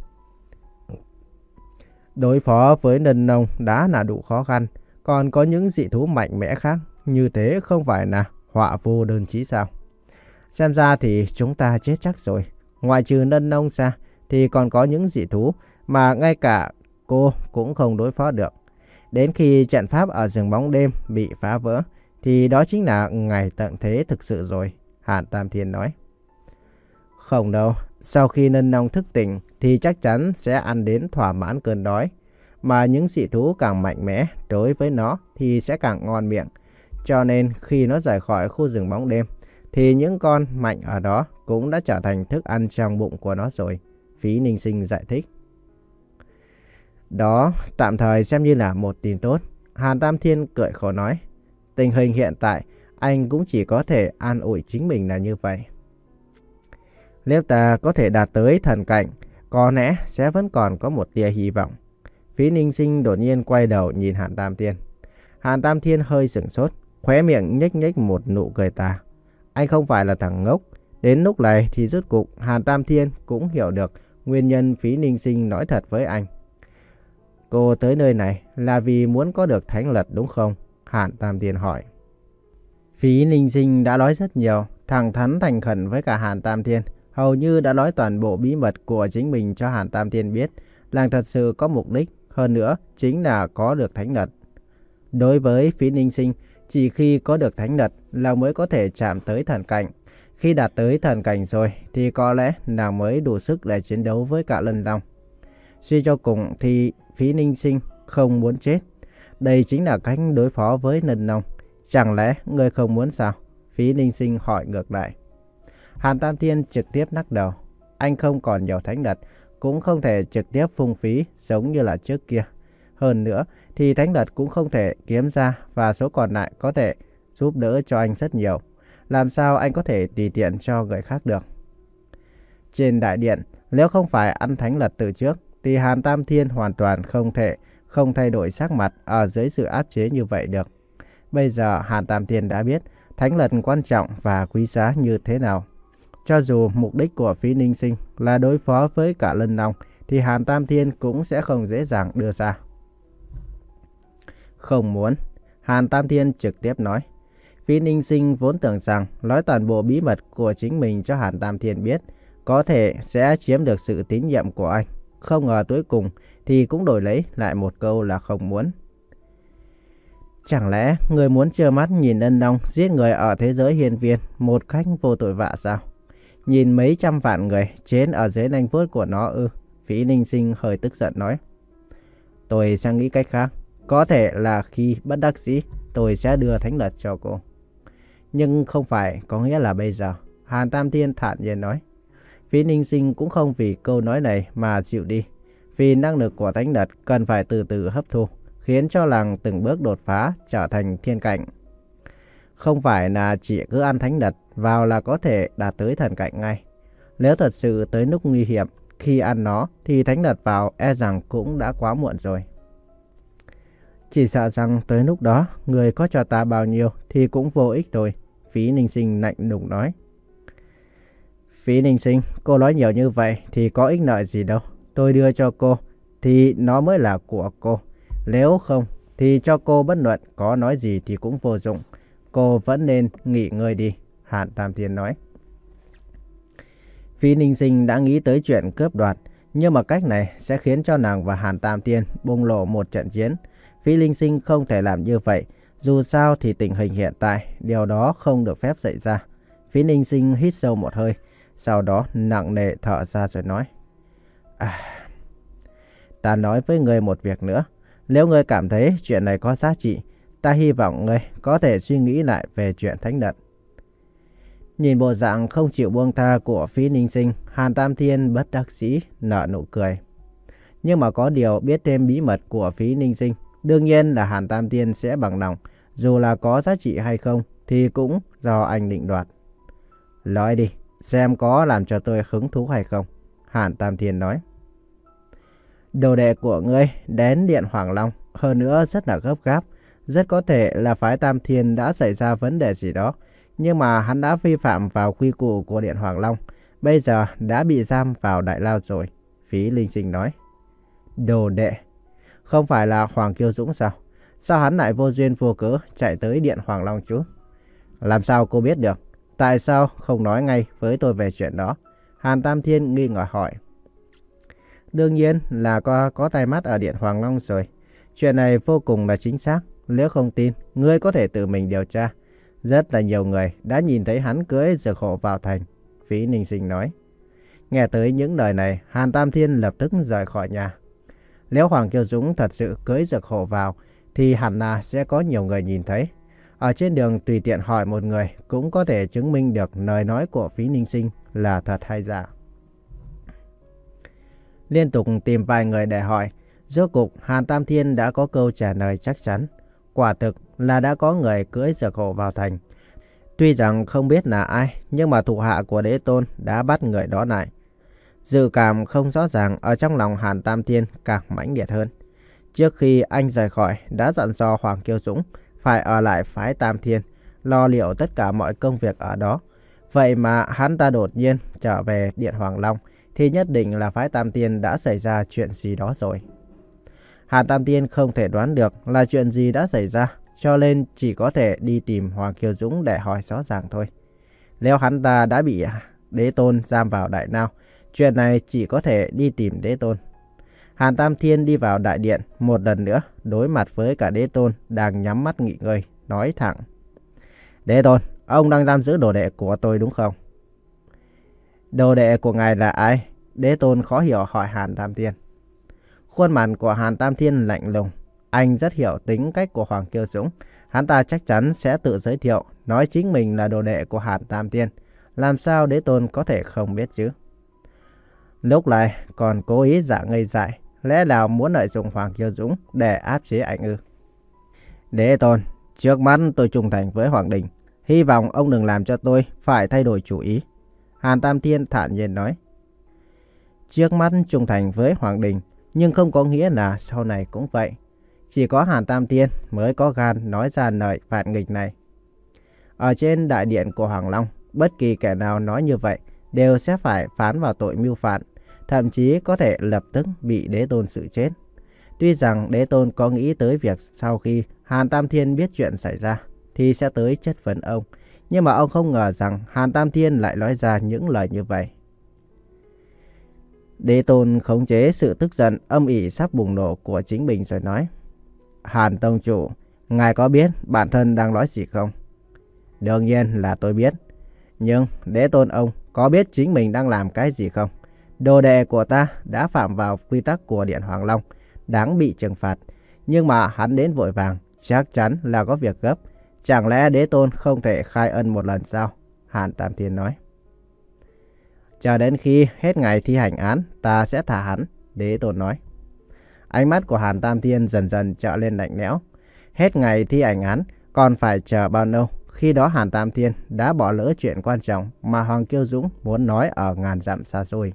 [SPEAKER 1] Đối phó với Nân Long đã là đủ khó khăn, còn có những dị thú mạnh mẽ khác, như thế không phải là họa vô đơn chí sao? Xem ra thì chúng ta chết chắc rồi. Ngoại trừ Nân Long ra thì còn có những dị thú mà ngay cả cô cũng không đối phó được. Đến khi trận pháp ở rừng bóng đêm bị phá vỡ thì đó chính là ngày tận thế thực sự rồi, Hàn Tam Thiên nói. Không đâu, sau khi Nân Long thức tỉnh thì chắc chắn sẽ ăn đến thỏa mãn cơn đói. Mà những dị thú càng mạnh mẽ đối với nó thì sẽ càng ngon miệng. Cho nên khi nó rời khỏi khu rừng bóng đêm thì những con mạnh ở đó cũng đã trở thành thức ăn trong bụng của nó rồi, Phí Ninh Sinh giải thích. Đó tạm thời xem như là một tin tốt, Hàn Tam Thiên cười khổ nói. Tình hình hiện tại anh cũng chỉ có thể an ủi chính mình là như vậy. Nếu ta có thể đạt tới thần cảnh, có lẽ sẽ vẫn còn có một tia hy vọng. Phí Ninh Sinh đột nhiên quay đầu nhìn Hàn Tam Thiên. Hàn Tam Thiên hơi sửng sốt, khóe miệng nhếch nhếch một nụ cười tà. Anh không phải là thằng ngốc. Đến lúc này thì rốt cục Hàn Tam Thiên cũng hiểu được nguyên nhân Phí Ninh Sinh nói thật với anh. Cô tới nơi này là vì muốn có được thánh lật đúng không? Hàn Tam Thiên hỏi. Phí Ninh Sinh đã nói rất nhiều, thẳng thắn thành khẩn với cả Hàn Tam Thiên. Hầu như đã nói toàn bộ bí mật của chính mình cho Hàn Tam Thiên biết. Nàng thật sự có mục đích, hơn nữa chính là có được thánh lật. Đối với Phí Ninh Sinh, chỉ khi có được thánh lật là mới có thể chạm tới thần cảnh. Khi đạt tới thần cảnh rồi thì có lẽ nàng mới đủ sức để chiến đấu với cả Nân Long. Suy cho cùng thì Phí Ninh Sinh không muốn chết. Đây chính là cách đối phó với Nân Long. Chẳng lẽ người không muốn sao? Phí Ninh Sinh hỏi ngược lại. Hàn Tam Thiên trực tiếp lắc đầu. Anh không còn nhiều thánh lực, cũng không thể trực tiếp phung phí giống như là trước kia. Hơn nữa thì thánh lực cũng không thể kiếm ra và số còn lại có thể giúp đỡ cho anh rất nhiều. Làm sao anh có thể tùy tiện cho người khác được? Trên đại điện, nếu không phải ăn thánh lực từ trước thì Hàn Tam Thiên hoàn toàn không thể không thay đổi sắc mặt ở dưới sự áp chế như vậy được. Bây giờ Hàn Tam Thiên đã biết thánh lực quan trọng và quý giá như thế nào. Cho dù mục đích của Phí Ninh Sinh là đối phó với cả Lân Long thì Hàn Tam Thiên cũng sẽ không dễ dàng đưa ra. Không muốn, Hàn Tam Thiên trực tiếp nói. Phí Ninh Sinh vốn tưởng rằng nói toàn bộ bí mật của chính mình cho Hàn Tam Thiên biết có thể sẽ chiếm được sự tín nhiệm của anh. Không ngờ cuối cùng thì cũng đổi lấy lại một câu là không muốn. Chẳng lẽ người muốn trơ mắt nhìn Lân Long giết người ở thế giới hiên viên một cách vô tội vạ sao? Nhìn mấy trăm vạn người chết ở dưới nanh vuốt của nó ư? Phí Ninh Sinh hơi tức giận nói. Tôi sẽ nghĩ cách khác. Có thể là khi bất đắc dĩ tôi sẽ đưa thánh lực cho cô. Nhưng không phải có nghĩa là bây giờ. Hàn Tam Thiên thản nhiên nói. Phí Ninh Sinh cũng không vì câu nói này mà chịu đi. Vì năng lực của thánh lực cần phải từ từ hấp thu, khiến cho nàng từng bước đột phá trở thành thiên cảnh. Không phải là chỉ cứ ăn thánh lực vào là có thể đạt tới thần cảnh ngay. Nếu thật sự tới lúc nguy hiểm, khi ăn nó thì thánh lực vào e rằng cũng đã quá muộn rồi. Chỉ sợ rằng tới lúc đó, người có cho ta bao nhiêu thì cũng vô ích thôi. Phí Ninh Sinh lạnh lùng nói. Phí Ninh Sinh, cô nói nhiều như vậy thì có ích lợi gì đâu. Tôi đưa cho cô thì nó mới là của cô. Nếu không thì cho cô bất luận có nói gì thì cũng vô dụng. Cô vẫn nên nghỉ ngơi đi, Hàn Tam Thiên nói. Phí Ninh Sinh đã nghĩ tới chuyện cướp đoạt, nhưng mà cách này sẽ khiến cho nàng và Hàn Tam Thiên bùng nổ một trận chiến. Phí Ninh Sinh không thể làm như vậy, dù sao thì tình hình hiện tại, điều đó không được phép xảy ra. Phí Ninh Sinh hít sâu một hơi, sau đó nặng nề thở ra rồi nói. À, ta nói với ngươi một việc nữa. Nếu ngươi cảm thấy chuyện này có giá trị, ta hy vọng ngươi có thể suy nghĩ lại về chuyện thánh lực. Nhìn bộ dạng không chịu buông tha của Phí Ninh Sinh, Hàn Tam Thiên bất đắc dĩ nở nụ cười. Nhưng mà có điều biết thêm bí mật của Phí Ninh Sinh, đương nhiên là Hàn Tam Thiên sẽ bằng lòng, dù là có giá trị hay không thì cũng do anh định đoạt. Nói đi, xem có làm cho tôi hứng thú hay không, Hàn Tam Thiên nói. Đồ đệ của ngươi đến Điện Hoàng Long, hơn nữa rất là gấp gáp. Rất có thể là phái Tam Thiên đã xảy ra vấn đề gì đó, nhưng mà hắn đã vi phạm vào quy củ của Điện Hoàng Long, bây giờ đã bị giam vào đại lao rồi, Phí Ninh Sinh nói. Đồ đệ? Không phải là Hoàng Kiêu Dũng sao? Sao hắn lại vô duyên vô cớ chạy tới Điện Hoàng Long chứ? Làm sao cô biết được? Tại sao không nói ngay với tôi về chuyện đó? Hàn Tam Thiên nghi ngờ hỏi. Đương nhiên là có, có tai mắt ở Điện Hoàng Long rồi. Chuyện này vô cùng là chính xác. Nếu không tin, ngươi có thể tự mình điều tra. Rất là nhiều người đã nhìn thấy hắn cưỡi Dược Hổ vào thành, Phí Ninh Sinh nói. Nghe tới những lời này, Hàn Tam Thiên lập tức rời khỏi nhà. Nếu Hoàng Kiêu Dũng thật sự cưỡi Dược Hổ vào, thì hẳn là sẽ có nhiều người nhìn thấy. Ở trên đường tùy tiện hỏi một người cũng có thể chứng minh được lời nói của Phí Ninh Sinh là thật hay giả. Liên tục tìm vài người để hỏi, rốt cục Hàn Tam Thiên đã có câu trả lời chắc chắn. Quả thực là đã có người cưỡi Dược Hổ vào thành. Tuy rằng không biết là ai, nhưng mà thuộc hạ của Đế Tôn đã bắt người đó lại. Dự cảm không rõ ràng ở trong lòng Hàn Tam Thiên càng mãnh liệt hơn. Trước khi anh rời khỏi, đã dặn dò Hoàng Kiêu Dũng phải ở lại phái Tam Thiên, lo liệu tất cả mọi công việc ở đó. Vậy mà hắn ta đột nhiên trở về Điện Hoàng Long, thì nhất định là phái Tam Thiên đã xảy ra chuyện gì đó rồi. Hàn Tam Thiên không thể đoán được là chuyện gì đã xảy ra, cho nên chỉ có thể đi tìm Hoàng Kiêu Dũng để hỏi rõ ràng thôi. Nếu hắn ta đã bị Đế Tôn giam vào đại lao, chuyện này chỉ có thể đi tìm Đế Tôn. Hàn Tam Thiên đi vào đại điện một lần nữa, đối mặt với cả Đế Tôn đang nhắm mắt nghỉ ngơi, nói thẳng. Đế Tôn, ông đang giam giữ đồ đệ của tôi đúng không? Đồ đệ của ngài là ai? Đế Tôn khó hiểu hỏi Hàn Tam Thiên. Khuôn mặt của Hàn Tam Thiên lạnh lùng. Anh rất hiểu tính cách của Hoàng Kiêu Dũng. hắn ta chắc chắn sẽ tự giới thiệu, nói chính mình là đồ đệ của Hàn Tam Thiên. Làm sao đế tôn có thể không biết chứ? Lúc này còn cố ý giả ngây dại, lẽ nào muốn lợi dụng Hoàng Kiều Dũng để áp chế anh ư? Đế tôn, trước mắt tôi trung thành với Hoàng Đình, hy vọng ông đừng làm cho tôi phải thay đổi chủ ý. Hàn Tam Thiên thản nhiên nói. Trước mắt trung thành với Hoàng Đình, nhưng không có nghĩa là sau này cũng vậy. Chỉ có Hàn Tam Thiên mới có gan nói ra lời phản nghịch này. Ở trên đại điện của Hoàng Long, bất kỳ kẻ nào nói như vậy đều sẽ phải phán vào tội mưu phản, thậm chí có thể lập tức bị đế tôn xử chết. Tuy rằng đế tôn có nghĩ tới việc sau khi Hàn Tam Thiên biết chuyện xảy ra thì sẽ tới chất vấn ông, nhưng mà ông không ngờ rằng Hàn Tam Thiên lại nói ra những lời như vậy. Đế tôn khống chế sự tức giận âm ỉ sắp bùng nổ của chính mình rồi nói. Hàn Tông Chủ, ngài có biết bản thân đang nói gì không? Đương nhiên là tôi biết. Nhưng đế tôn ông có biết chính mình đang làm cái gì không? Đồ đệ của ta đã phạm vào quy tắc của Điện Hoàng Long, đáng bị trừng phạt. Nhưng mà hắn đến vội vàng, chắc chắn là có việc gấp. Chẳng lẽ đế tôn không thể khai ân một lần sao? Hàn Tam Thiên nói. Chờ đến khi hết ngày thi hành án, ta sẽ thả hắn, đế tôn nói. Ánh mắt của Hàn Tam Thiên dần dần trở lên lạnh lẽo. Hết ngày thi hành án, còn phải chờ bao lâu? Khi đó Hàn Tam Thiên đã bỏ lỡ chuyện quan trọng mà Hoàng Kiều Dũng muốn nói ở ngàn dặm xa xôi.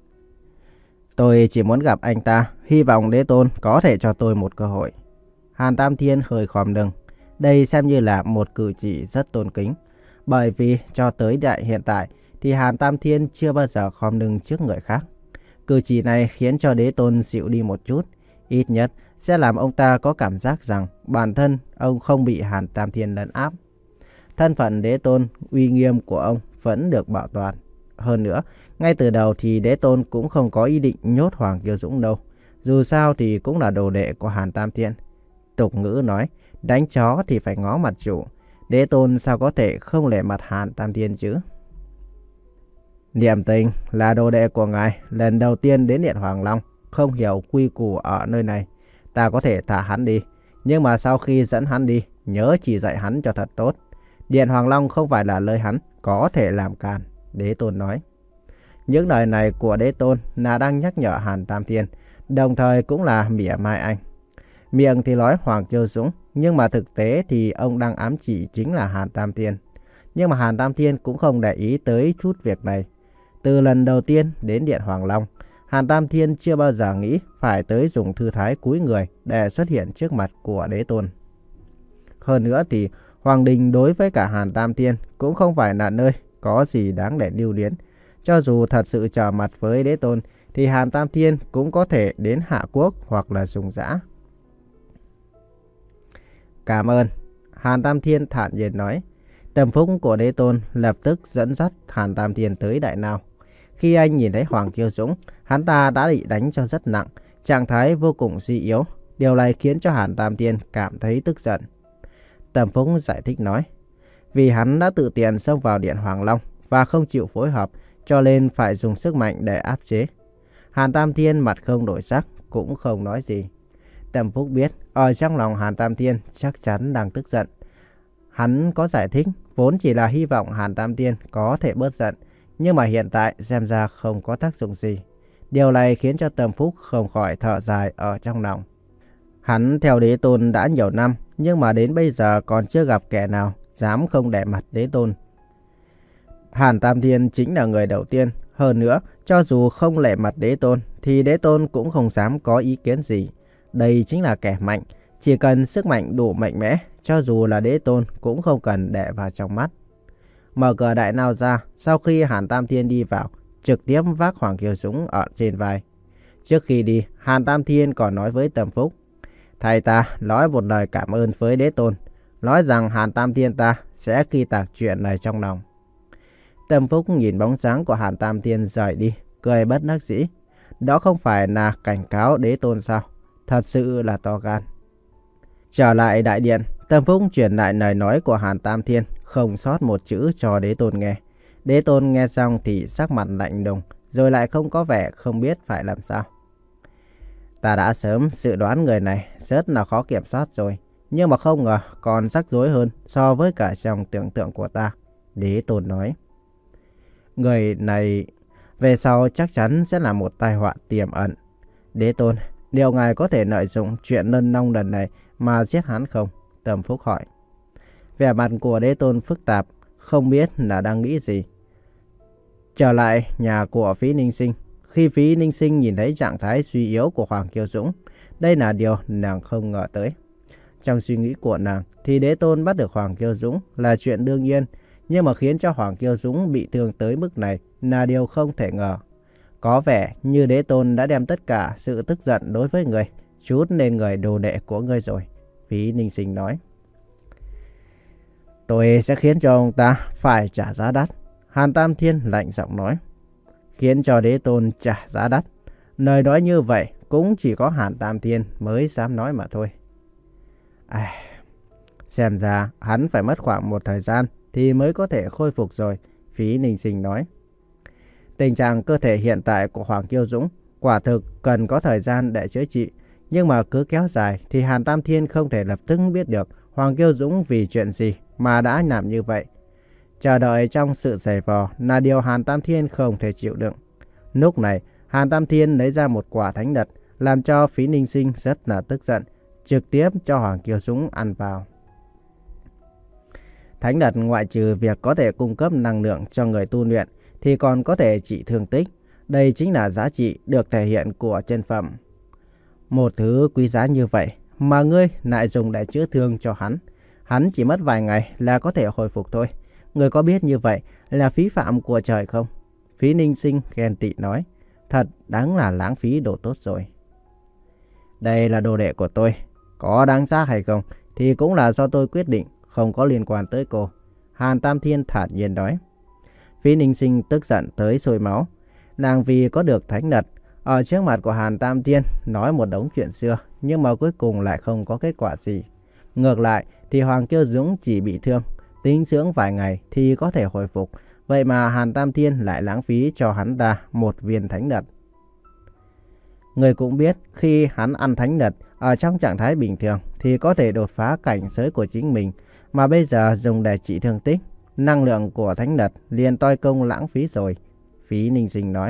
[SPEAKER 1] Tôi chỉ muốn gặp anh ta, hy vọng đế tôn có thể cho tôi một cơ hội. Hàn Tam Thiên hơi khom lưng. Đây xem như là một cử chỉ rất tôn kính. Bởi vì cho tới đại hiện tại thì Hàn Tam Thiên chưa bao giờ khom lưng trước người khác. Cử chỉ này khiến cho đế tôn dịu đi một chút. Ít nhất sẽ làm ông ta có cảm giác rằng bản thân ông không bị Hàn Tam Thiên lấn áp. Thân phận đế tôn, uy nghiêm của ông vẫn được bảo toàn. Hơn nữa, ngay từ đầu thì đế tôn cũng không có ý định nhốt Hoàng Kiều Dũng đâu. Dù sao thì cũng là đồ đệ của Hàn Tam Thiên. Tục ngữ nói, đánh chó thì phải ngó mặt chủ. Đế tôn sao có thể không lệ mặt Hàn Tam Thiên chứ? Niệm Tình là đồ đệ của ngài, lần đầu tiên đến Điện Hoàng Long, không hiểu quy củ ở nơi này. Ta có thể thả hắn đi, nhưng mà sau khi dẫn hắn đi, nhớ chỉ dạy hắn cho thật tốt. Điện Hoàng Long không phải là nơi hắn có thể làm càn, đế tôn nói. Những lời này của đế tôn là đang nhắc nhở Hàn Tam Thiên, đồng thời cũng là mỉa mai anh. Miệng thì nói Hoàng Kiều Dũng, nhưng mà thực tế thì ông đang ám chỉ chính là Hàn Tam Thiên. Nhưng mà Hàn Tam Thiên cũng không để ý tới chút việc này. Từ lần đầu tiên đến Điện Hoàng Long, Hàn Tam Thiên chưa bao giờ nghĩ phải tới dùng thư thái cúi người để xuất hiện trước mặt của đế tôn. Hơn nữa thì Hoàng Đình đối với cả Hàn Tam Thiên cũng không phải là nơi có gì đáng để lưu luyến. Cho dù thật sự trở mặt với đế tôn thì Hàn Tam Thiên cũng có thể đến hạ quốc hoặc là dùng dã. Cảm ơn, Hàn Tam Thiên thản nhiên nói. Tâm phúc của đế tôn lập tức dẫn dắt Hàn Tam Thiên tới đại nào. Khi anh nhìn thấy Hoàng Kiều Dũng, hắn ta đã bị đánh cho rất nặng, trạng thái vô cùng suy yếu. Điều này khiến cho Hàn Tam Thiên cảm thấy tức giận. Tâm phúc giải thích nói, vì hắn đã tự tiện xông vào Điện Hoàng Long và không chịu phối hợp, cho nên phải dùng sức mạnh để áp chế. Hàn Tam Thiên mặt không đổi sắc, cũng không nói gì. Tâm phúc biết, ở trong lòng Hàn Tam Thiên chắc chắn đang tức giận. Hắn có giải thích, vốn chỉ là hy vọng Hàn Tam Thiên có thể bớt giận, nhưng mà hiện tại xem ra không có tác dụng gì. Điều này khiến cho Tâm Phúc không khỏi thở dài ở trong lòng. Hắn theo đế tôn đã nhiều năm, nhưng mà đến bây giờ còn chưa gặp kẻ nào dám không để mặt đế tôn. Hàn Tam Thiên chính là người đầu tiên. Hơn nữa, cho dù không lệ mặt đế tôn, thì đế tôn cũng không dám có ý kiến gì. Đây chính là kẻ mạnh. Chỉ cần sức mạnh đủ mạnh mẽ, cho dù là đế tôn cũng không cần để vào trong mắt. Mở cửa đại nào ra, sau khi Hàn Tam Thiên đi vào, trực tiếp vác Hoàng Kiều Dũng ở trên vai. Trước khi đi, Hàn Tam Thiên còn nói với Tâm Phúc, thầy ta nói một lời cảm ơn với đế tôn, nói rằng Hàn Tam Thiên ta sẽ ghi tạc chuyện này trong lòng. Tâm Phúc nhìn bóng dáng của Hàn Tam Thiên rời đi, cười bất đắc dĩ. Đó không phải là cảnh cáo đế tôn sao? Thật sự là to gan. Trở lại đại điện, Tâm Phúc truyền lại lời nói của Hàn Tam Thiên, không sót một chữ cho đế tôn nghe. Đế tôn nghe xong thì sắc mặt lạnh lùng, rồi lại không có vẻ không biết phải làm sao. Ta đã sớm dự đoán người này rất là khó kiểm soát rồi. Nhưng mà không ngờ còn rắc rối hơn so với cả trong tưởng tượng của ta. Đế Tôn nói. Người này về sau chắc chắn sẽ là một tai họa tiềm ẩn. Đế Tôn, liệu ngài có thể lợi dụng chuyện lân long lần này mà giết hắn không? Tầm Phúc hỏi. Vẻ mặt của Đế Tôn phức tạp, không biết là đang nghĩ gì. Trở lại nhà của Phí Ninh Sinh, khi Phí Ninh Sinh nhìn thấy trạng thái suy yếu của Hoàng Kiều Dũng, đây là điều nàng không ngờ tới. Trong suy nghĩ của nàng thì Đế Tôn bắt được Hoàng Kiều Dũng là chuyện đương nhiên, nhưng mà khiến cho Hoàng Kiều Dũng bị thương tới mức này là điều không thể ngờ. Có vẻ như Đế Tôn đã đem tất cả sự tức giận đối với người trút lên người đồ đệ của ngươi rồi. Phí Ninh Sinh nói. Tôi sẽ khiến cho ông ta phải trả giá đắt. Hàn Tam Thiên lạnh giọng nói. Khiến cho Đế Tôn trả giá đắt. Lời nói như vậy cũng chỉ có Hàn Tam Thiên mới dám nói mà thôi. À, xem ra hắn phải mất khoảng một thời gian thì mới có thể khôi phục rồi. Phí Ninh Sinh nói. Tình trạng cơ thể hiện tại của Hoàng Kiêu Dũng quả thực cần có thời gian để chữa trị. Nhưng mà cứ kéo dài thì Hàn Tam Thiên không thể lập tức biết được Hoàng Kiêu Dũng vì chuyện gì mà đã làm như vậy. Chờ đợi trong sự giày vò là điều Hàn Tam Thiên không thể chịu đựng. Lúc này Hàn Tam Thiên lấy ra một quả thánh đật, làm cho Phí Ninh Sinh rất là tức giận, trực tiếp cho Hoàng Kiêu Dũng ăn vào. Thánh đật ngoại trừ việc có thể cung cấp năng lượng cho người tu luyện thì còn có thể trị thương tích. Đây chính là giá trị được thể hiện của chân phẩm. Một thứ quý giá như vậy mà ngươi lại dùng để chữa thương cho hắn. Hắn chỉ mất vài ngày là có thể hồi phục thôi. Ngươi có biết như vậy là phí phạm của trời không? Phí Ninh Sinh ghen tị nói. Thật đáng là lãng phí đồ tốt rồi. Đây là đồ đệ của tôi. Có đáng giá hay không thì cũng là do tôi quyết định, không có liên quan tới cô. Hàn Tam Thiên thản nhiên nói. Phí Ninh Sinh tức giận tới sôi máu. Nàng vì có được thánh đật ở trước mặt của Hàn Tam Thiên nói một đống chuyện xưa, nhưng mà cuối cùng lại không có kết quả gì. Ngược lại thì Hoàng Kiêu Dũng chỉ bị thương, tính dưỡng vài ngày thì có thể hồi phục. Vậy mà Hàn Tam Thiên lại lãng phí cho hắn ta một viên thánh đật. Người cũng biết khi hắn ăn thánh đật ở trong trạng thái bình thường thì có thể đột phá cảnh giới của chính mình, mà bây giờ dùng để trị thương tích, năng lượng của thánh đật liền toi công lãng phí rồi. Phí Ninh Sinh nói.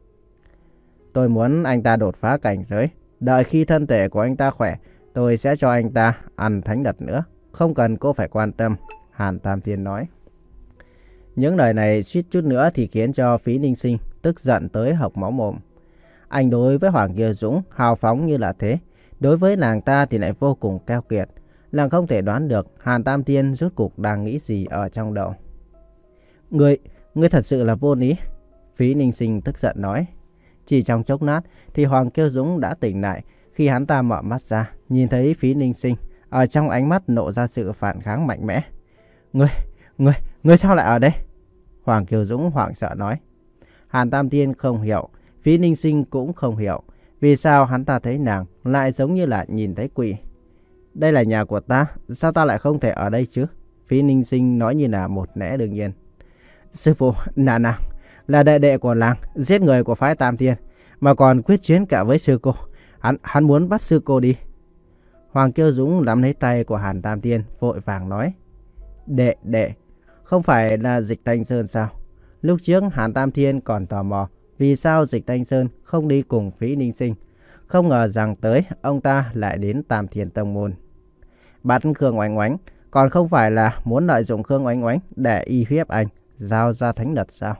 [SPEAKER 1] Tôi muốn anh ta đột phá cảnh giới. Đợi khi thân thể của anh ta khỏe, tôi sẽ cho anh ta ăn thánh đật nữa. Không cần cô phải quan tâm. Hàn Tam Thiên nói. Những lời này suýt chút nữa thì khiến cho Phí Ninh Sinh tức giận tới hộc máu mồm. Anh đối với Hoàng Kiều Dũng hào phóng như là thế, đối với nàng ta thì lại vô cùng keo kiệt. Nàng không thể đoán được Hàn Tam Thiên rốt cuộc đang nghĩ gì ở trong đầu. Ngươi, ngươi thật sự là vô lý. Phí Ninh Sinh tức giận nói. Chỉ trong chốc lát thì Hoàng Kiêu Dũng đã tỉnh lại. Khi hắn ta mở mắt ra, nhìn thấy Phí Ninh Sinh, ở trong ánh mắt nộ ra sự phản kháng mạnh mẽ. Ngươi, ngươi, ngươi sao lại ở đây? Hoàng Kiêu Dũng hoảng sợ nói. Hàn Tam Thiên không hiểu, Phí Ninh Sinh cũng không hiểu. Vì sao hắn ta thấy nàng lại giống như là nhìn thấy quỷ? Đây là nhà của ta, sao ta lại không thể ở đây chứ? Phí Ninh Sinh nói như là một lẽ đương nhiên. Sư phụ, là nàng, là đệ đệ của làng, giết người của phái Tam Thiên, mà còn quyết chiến cả với sư cô. Hắn, hắn muốn bắt sư cô đi. Hoàng Kiêu Dũng nắm lấy tay của Hàn Tam Thiên, vội vàng nói. Đệ, đệ, không phải là Dịch Thanh Sơn sao? Lúc trước Hàn Tam Thiên còn tò mò vì sao Dịch Thanh Sơn không đi cùng Phí Ninh Sinh. Không ngờ rằng tới ông ta lại đến Tam Thiên Tông Môn. Bắt Khương Oánh Oánh, còn không phải là muốn lợi dụng Khương Oánh Oánh để y hiếp anh, giao ra thánh đật sao?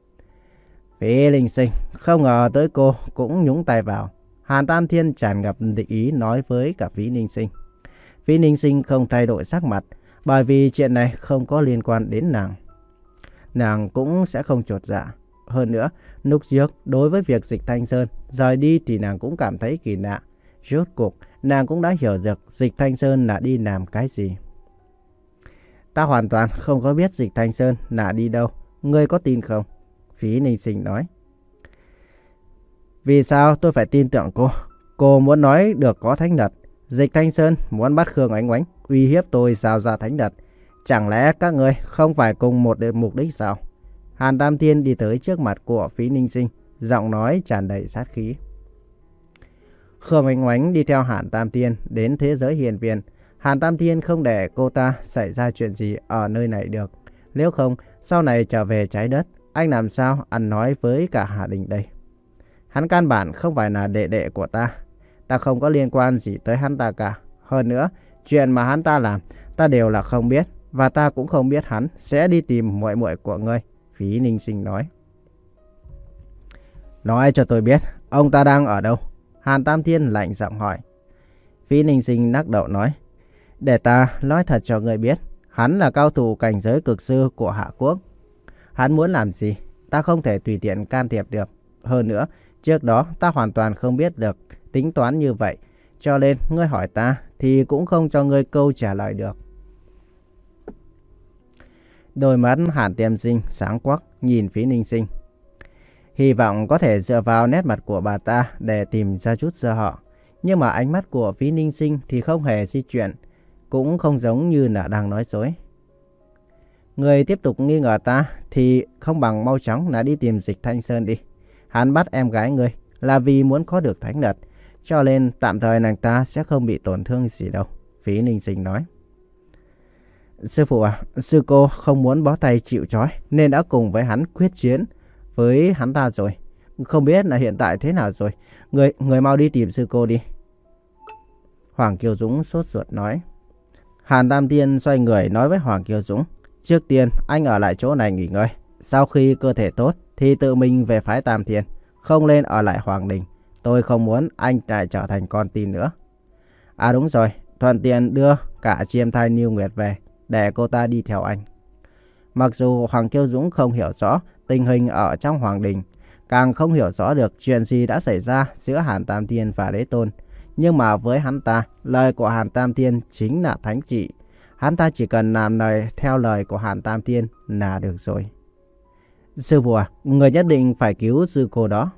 [SPEAKER 1] Phí Ninh Sinh, không ngờ tới cô cũng nhúng tay vào. Hàn Tam Thiên tràn ngập địch ý nói với cả Phí Ninh Sinh. Phí Ninh Sinh không thay đổi sắc mặt, bởi vì chuyện này không có liên quan đến nàng. Nàng cũng sẽ không chột dạ. Hơn nữa, lúc trước đối với việc Dịch Thanh Sơn rời đi thì nàng cũng cảm thấy kỳ lạ. Rốt cuộc, nàng cũng đã hiểu được Dịch Thanh Sơn là đi làm cái gì. Ta hoàn toàn không có biết Dịch Thanh Sơn là đi đâu. Ngươi có tin không? Phí Ninh Sinh nói. Vì sao tôi phải tin tưởng cô? Cô muốn nói được có thánh đật. Dịch Thanh Sơn muốn bắt Khương Oánh Oánh, uy hiếp tôi giao ra thánh đật. Chẳng lẽ các ngươi không phải cùng một mục đích sao? Hàn Tam Thiên đi tới trước mặt của Phí Ninh Sinh, giọng nói tràn đầy sát khí. Khương Oánh Oánh đi theo Hàn Tam Thiên đến thế giới hiền viên. Hàn Tam Thiên không để cô ta xảy ra chuyện gì ở nơi này được. Nếu không, sau này trở về trái đất, anh làm sao ăn nói với cả Hà Đình đây? Hắn căn bản không phải là đệ đệ của ta. Ta không có liên quan gì tới hắn ta cả. Hơn nữa, chuyện mà hắn ta làm, ta đều là không biết. Và ta cũng không biết hắn sẽ đi tìm muội muội của ngươi, Phí Ninh Sinh nói. Nói cho tôi biết, ông ta đang ở đâu? Hàn Tam Thiên lạnh giọng hỏi. Phí Ninh Sinh lắc đầu nói. Để ta nói thật cho ngươi biết, hắn là cao thủ cảnh giới cực sư của Hạ Quốc. Hắn muốn làm gì, ta không thể tùy tiện can thiệp được. Hơn nữa, trước đó ta hoàn toàn không biết được tính toán như vậy. Cho nên ngươi hỏi ta thì cũng không cho ngươi câu trả lời được. Đôi mắt Hàn Tiêm Sinh sáng quắc nhìn Phí Ninh Sinh. Hy vọng có thể dựa vào nét mặt của bà ta để tìm ra chút sơ hở. Nhưng mà ánh mắt của Phí Ninh Sinh thì không hề di chuyển, cũng không giống như là đang nói dối. Người tiếp tục nghi ngờ ta thì không bằng mau chóng là đi tìm Dịch Thanh Sơn đi. Hắn bắt em gái ngươi là vì muốn có được thánh đật, cho nên tạm thời nàng ta sẽ không bị tổn thương gì đâu, Phí Ninh Sinh nói. Sư phụ à, sư cô không muốn bó tay chịu trói nên đã cùng với hắn quyết chiến với hắn ta rồi. Không biết là hiện tại thế nào rồi. Người, người mau đi tìm sư cô đi. Hoàng Kiều Dũng sốt ruột nói. Hàn Tam Thiên xoay người nói với Hoàng Kiều Dũng. Trước tiên anh ở lại chỗ này nghỉ ngơi. Sau khi cơ thể tốt thì tự mình về phái Tam Thiên. Không lên ở lại Hoàng Đình. Tôi không muốn anh lại trở thành con tin nữa. À đúng rồi, thuận tiện đưa cả chiêm thai Niêu Nguyệt về để cô ta đi theo anh. Mặc dù Hoàng Kiều Dũng không hiểu rõ tình hình ở trong Hoàng Đình, càng không hiểu rõ được chuyện gì đã xảy ra giữa Hàn Tam Thiên và Đế Tôn. Nhưng mà với hắn ta, lời của Hàn Tam Thiên chính là thánh trị. Hắn ta chỉ cần làm lời theo lời của Hàn Tam Thiên là được rồi. Sư phụ à, người nhất định phải cứu sư cô đó.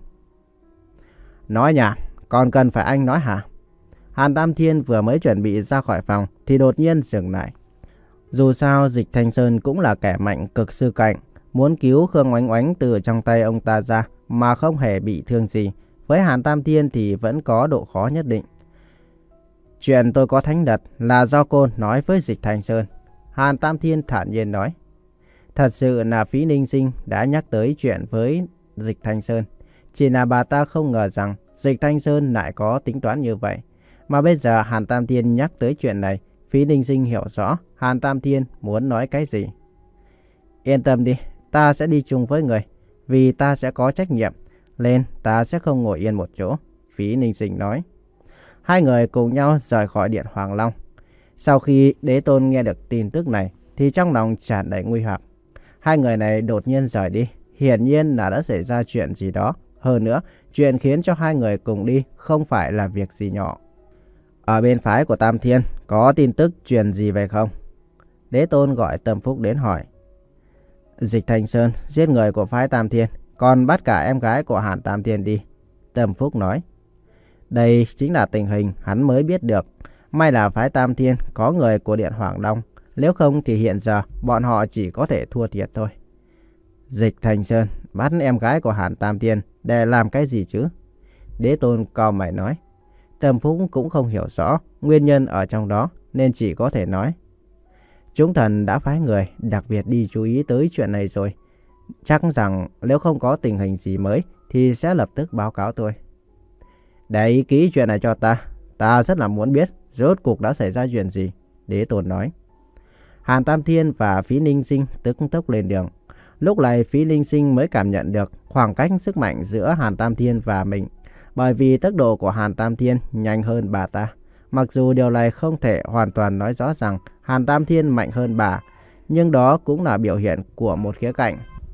[SPEAKER 1] Nói nhảm, còn cần phải anh nói hả? Hàn Tam Thiên vừa mới chuẩn bị ra khỏi phòng thì đột nhiên dừng lại. Dù sao Dịch Thanh Sơn cũng là kẻ mạnh cực sư cảnh, muốn cứu Khương Oánh Oánh từ trong tay ông ta ra mà không hề bị thương gì. Với Hàn Tam Thiên thì vẫn có độ khó nhất định. Chuyện tôi có thánh đật là do cô nói với Dịch Thanh Sơn, Hàn Tam Thiên thản nhiên nói. Thật sự là Phí Ninh Sinh đã nhắc tới chuyện với Dịch Thanh Sơn. Chỉ là bà ta không ngờ rằng Dịch Thanh Sơn lại có tính toán như vậy. Mà bây giờ Hàn Tam Thiên nhắc tới chuyện này, Phí Ninh Sinh hiểu rõ Hàn Tam Thiên muốn nói cái gì. Yên tâm đi, ta sẽ đi chung với người, vì ta sẽ có trách nhiệm. Lên, ta sẽ không ngồi yên một chỗ, Phí Ninh Sinh nói. Hai người cùng nhau rời khỏi Điện Hoàng Long. Sau khi Đế Tôn nghe được tin tức này thì trong lòng tràn đầy nguy hoặc. Hai người này đột nhiên rời đi, hiển nhiên là đã xảy ra chuyện gì đó. Hơn nữa, chuyện khiến cho hai người cùng đi không phải là việc gì nhỏ. Ở bên phái của Tam Thiên có tin tức truyền gì về không? Đế Tôn gọi Tâm Phúc đến hỏi. Dịch Thanh Sơn giết người của phái Tam Thiên, còn bắt cả em gái của Hàn Tam Thiên đi, Tâm Phúc nói. Đây chính là tình hình hắn mới biết được. May là phái Tam Thiên có người của Điện Hoàng Long, nếu không thì hiện giờ bọn họ chỉ có thể thua thiệt thôi. Dịch Thanh Sơn bắt em gái của Hàn Tam Thiên để làm cái gì chứ? Đế Tôn cau mày nói. Tâm Phúc cũng không hiểu rõ nguyên nhân ở trong đó nên chỉ có thể nói. Chúng thần đã phái người đặc biệt đi chú ý tới chuyện này rồi. Chắc rằng nếu không có tình hình gì mới thì sẽ lập tức báo cáo tôi. Để ý kỹ chuyện này cho ta. Ta rất là muốn biết rốt cuộc đã xảy ra chuyện gì, Đế Tôn nói. Hàn Tam Thiên và Phí Ninh Sinh tức tốc lên đường. Lúc này Phí Ninh Sinh mới cảm nhận được khoảng cách sức mạnh giữa Hàn Tam Thiên và mình. Bởi vì tốc độ của Hàn Tam Thiên nhanh hơn bà ta. Mặc dù điều này không thể hoàn toàn nói rõ rằng Hàn Tam Thiên mạnh hơn bà, nhưng đó cũng là biểu hiện của một khía cạnh.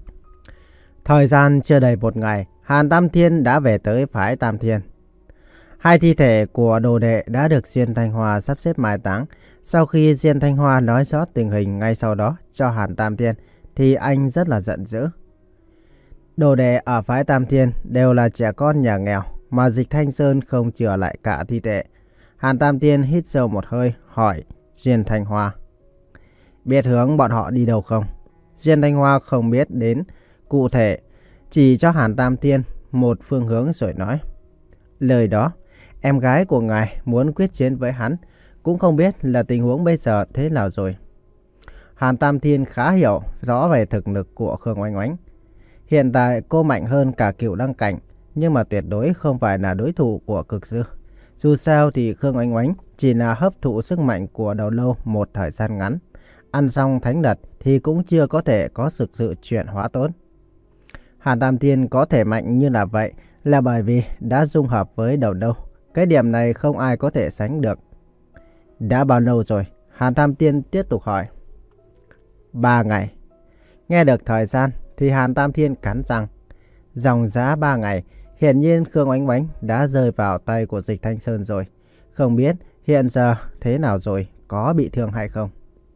[SPEAKER 1] Thời gian chưa đầy một ngày, Hàn Tam Thiên đã về tới phái Tam Thiên. Hai thi thể của đồ đệ đã được Diên Thanh Hoa sắp xếp mai táng. Sau khi Diên Thanh Hoa nói rõ tình hình ngay sau đó cho Hàn Tam Thiên, thì anh rất là giận dữ. Đồ đệ ở phái Tam Thiên đều là trẻ con nhà nghèo, mà Dịch Thanh Sơn không chừa lại cả thi thể. Hàn Tam Thiên hít sâu một hơi, hỏi Diên Thanh Hoa. Biết hướng bọn họ đi đâu không? Diên Thanh Hoa không biết đến cụ thể, chỉ cho Hàn Tam Thiên một phương hướng rồi nói. Lời đó, em gái của ngài muốn quyết chiến với hắn, cũng không biết là tình huống bây giờ thế nào rồi. Hàn Tam Thiên khá hiểu rõ về thực lực của Khương Oánh Oánh. Hiện tại cô mạnh hơn cả Cửu Đăng cảnh, nhưng mà tuyệt đối không phải là đối thủ của Cực Sư. Dù sao thì Khương Oánh Oánh chỉ là hấp thụ sức mạnh của Đầu Lâu một thời gian ngắn. Ăn xong thánh đật thì cũng chưa có thể có thực sự chuyển hóa tốt. Hàn Tam Thiên có thể mạnh như là vậy là bởi vì đã dung hợp với Đầu Lâu. Cái điểm này không ai có thể sánh được. Đã bao lâu rồi? Hàn Tam Thiên tiếp tục hỏi. Ba ngày. Nghe được thời gian thì Hàn Tam Thiên cắn răng. Dòng giá ba ngày, hiển nhiên Khương Oánh Oánh đã rơi vào tay của Dịch Thanh Sơn rồi. Không biết hiện giờ thế nào rồi, có bị thương hay không?